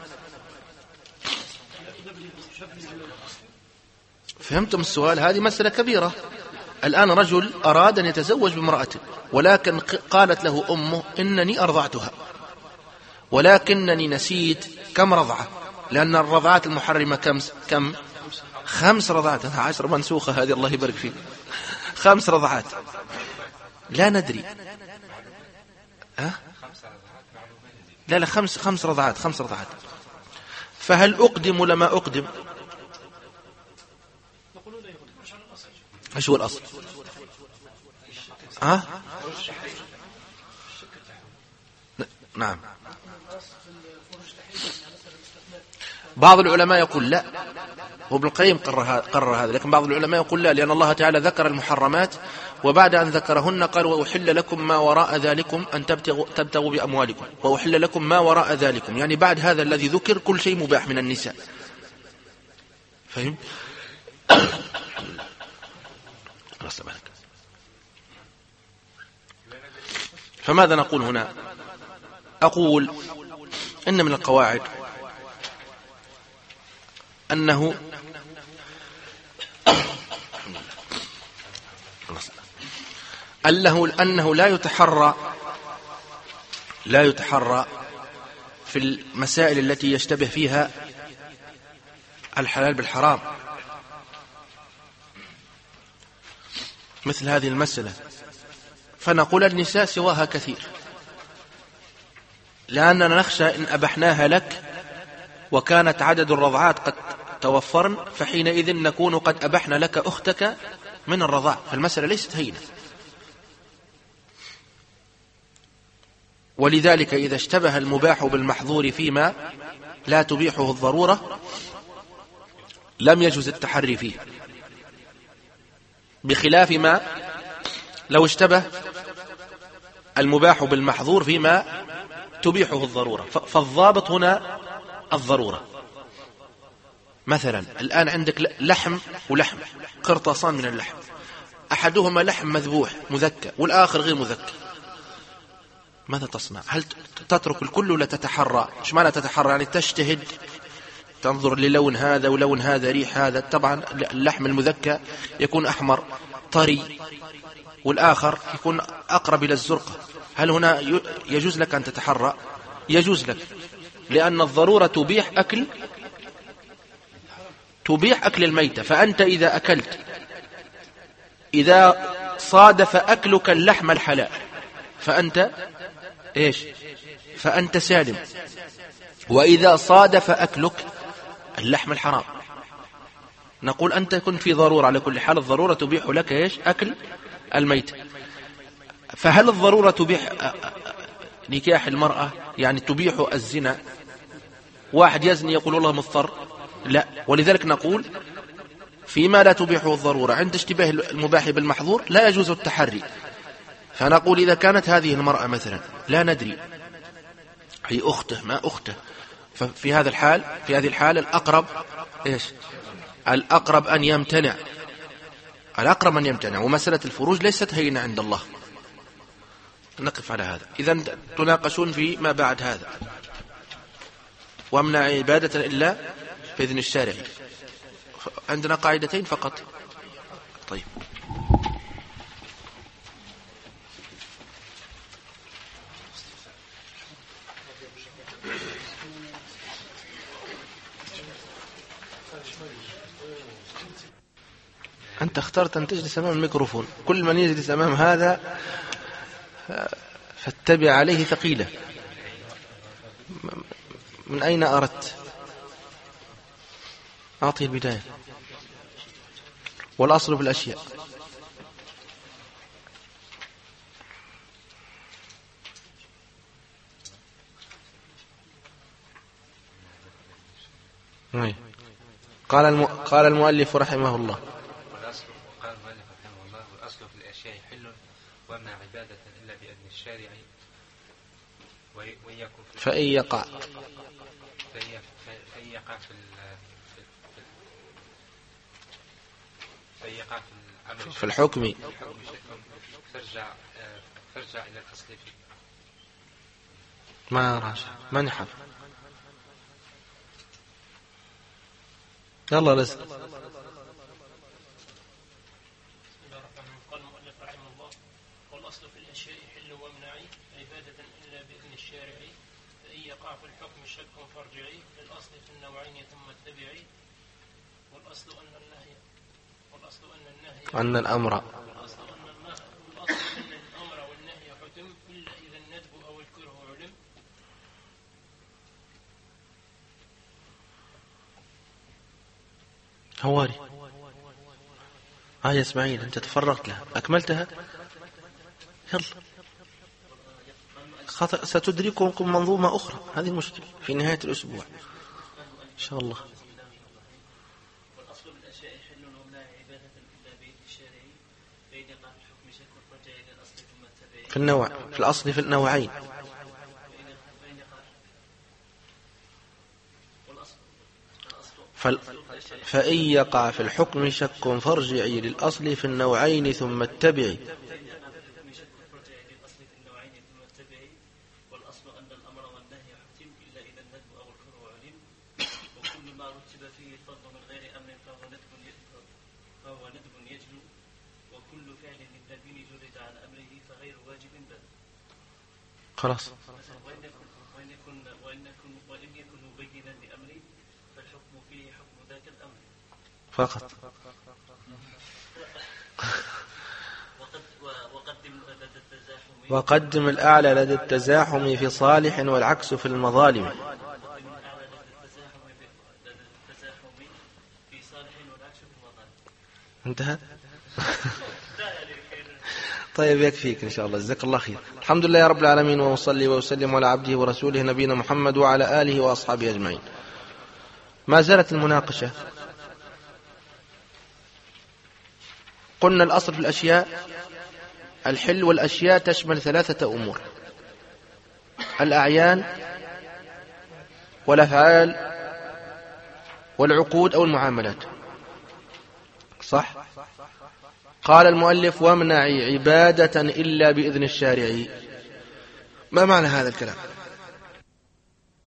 فهمتم السؤال؟ هذه مسألة كبيرة. الآن رجل أراد أن يتزوج بامرأة، ولكن قالت له أمه إنني أرضعتها ولكنني نسيت كم رضعة، لأن الرضعات المحرمة كم 5 رضعات. 10 منسوخة هذه، الله يبارك فيك. 5 رضعات لا ندري. لا 5 رضعات، 5 رضعات. فهل أقدم ولا ما أقدم؟ ايش هو الأصل؟ نعم. بعض العلماء يقول لا، هو ابن القيم قرر هذا، لكن بعض العلماء يقول لا، لأن الله تعالى ذكر المحرمات وبعد أن ذكرهن قال وأحل لكم ما وراء ذلكم أن تبتغوا بأموالكم، وأحل لكم ما وراء ذلكم، يعني بعد هذا الذي ذكر كل شيء مباح من النساء. فهم؟ فماذا نقول هنا؟ أقول إن من القواعد أنه لا يتحرى في المسائل التي يشتبه فيها الحلال بالحرام، مثل هذه المسألة. فنقول النساء سواها كثير، لأننا نخشى إن أبحناها لك وكانت عدد الرضعات قد توفرن فحينئذ نكون قد أبحنا لك أختك من الرضاع، فالمسألة ليست هينة. ولذلك إذا اشتبه المباح بالمحظور فيما لا تبيحه الضرورة لم يجوز التحري فيه، بخلاف ما لو اشتبه المباح بالمحظور فيما تبيحه الضرورة. فالضابط هنا الضرورة. مثلا الآن عندك لحم ولحم، قرطاسان من اللحم، أحدهما لحم مذبوح مذكى والآخر غير مذكى، ماذا تصنع؟ هل تترك الكل ولا تتحرى؟ ايش معنى تتحرى؟ يعني تجتهد، تنظر للون هذا ولون هذا، ريح هذا. طبعا اللحم المذكى يكون أحمر طري والآخر يكون أقرب إلى الزرقة. هل هنا يجوز لك أن تتحرى؟ يجوز لك، لأن الضرورة تبيح أكل الميتة. فأنت إذا أكلت، إذا صادف أكلك اللحم الحلال فأنت إيش؟ فأنت سالم. وإذا صادف أكلك اللحم الحرام نقول أنت كنت في ضرورة، على كل حال الضرورة تبيح لك إيش؟ أكل الميت. فهل الضرورة تبيح نكاح المرأة؟ يعني تبيح الزنا؟ واحد يزني يقول والله مضطر؟ لا. ولذلك نقول فيما لا تبيحه الضرورة عند اشتباه المباح بالمحظور لا يجوز التحري. فنقول إذا كانت هذه المرأة مثلا لا ندري هي أخته ما أخته، ففي هذا الحال في هذه الحالة الأقرب إيش؟ الأقرب أن يمتنع، الأقرب أن يمتنع. ومسألة الفروج ليست هينة عند الله. نقف على هذا. إذن تناقشون في ما بعد هذا. وامنع عبادة إلا بإذن الشارع. عندنا قاعدتين فقط. طيب أنت اخترت أن تجلس أمام الميكروفون، كل من يجلس أمام هذا فاتبع عليه ثقيلة. من أين أردت؟ أعطي البداية. والأصل في الأشياء. قال المؤلف رحمه الله والأصل في الأشياء حل وامنع عبادة إلا بإذن الشارع فإن يقع في الحكم فارجع إلى الأصل فيه. ما راجع ما نحب. يلا لسه. قال المؤلف رحمه الله والأصل في الأشياء حل وامنعي عبادة إلا بإذن الشارع فإن يقع في الحكم شك فارجعي للأصل في النوعين ثم اتبعي والأصل أن الأمر والنهي حتم إلا إذا الندب أو الكره علم. هواري يا إسماعيل أنت تفرغت لها أكملتها. يلا ستدرككم منظومة أخرى. هذه المشكلة في نهاية الأسبوع إن شاء الله. في النوع في الأصل في النوعين. فإن يقع في الحكم شك فارجعي للأصل في النوعين ثم اتبعي. والأصل أن الأمر والنهي حتم إلا إذا الندب أو الكره علم وكل ما رتب فيه الفضل من غير أمر فهو ندب يجلو وكل فعل للنبي جرد عن أمره فغير واجب بل. خلاص. وإن يكن مبينا لأمره فالحكم فيه حكم ذاك الأمر فقط. وقدم الأعلى لدى التزاحم في صالح والعكس في المظالم. انتهى. طيب يكفيك إن شاء الله. جزاك الله خير. الحمد لله رب العالمين وصلي وسلم على عبده ورسوله نبينا محمد وعلى آله وأصحابه أجمعين. ما زالت المناقشة. قلنا الأصل في الأشياء الحل، والأشياء تشمل ثلاثة أمور: الأعيان والأفعال والعقود أو المعاملات. صح؟ قال المؤلف وامنعي عبادة إلا بإذن الشارع. ما معنى هذا الكلام؟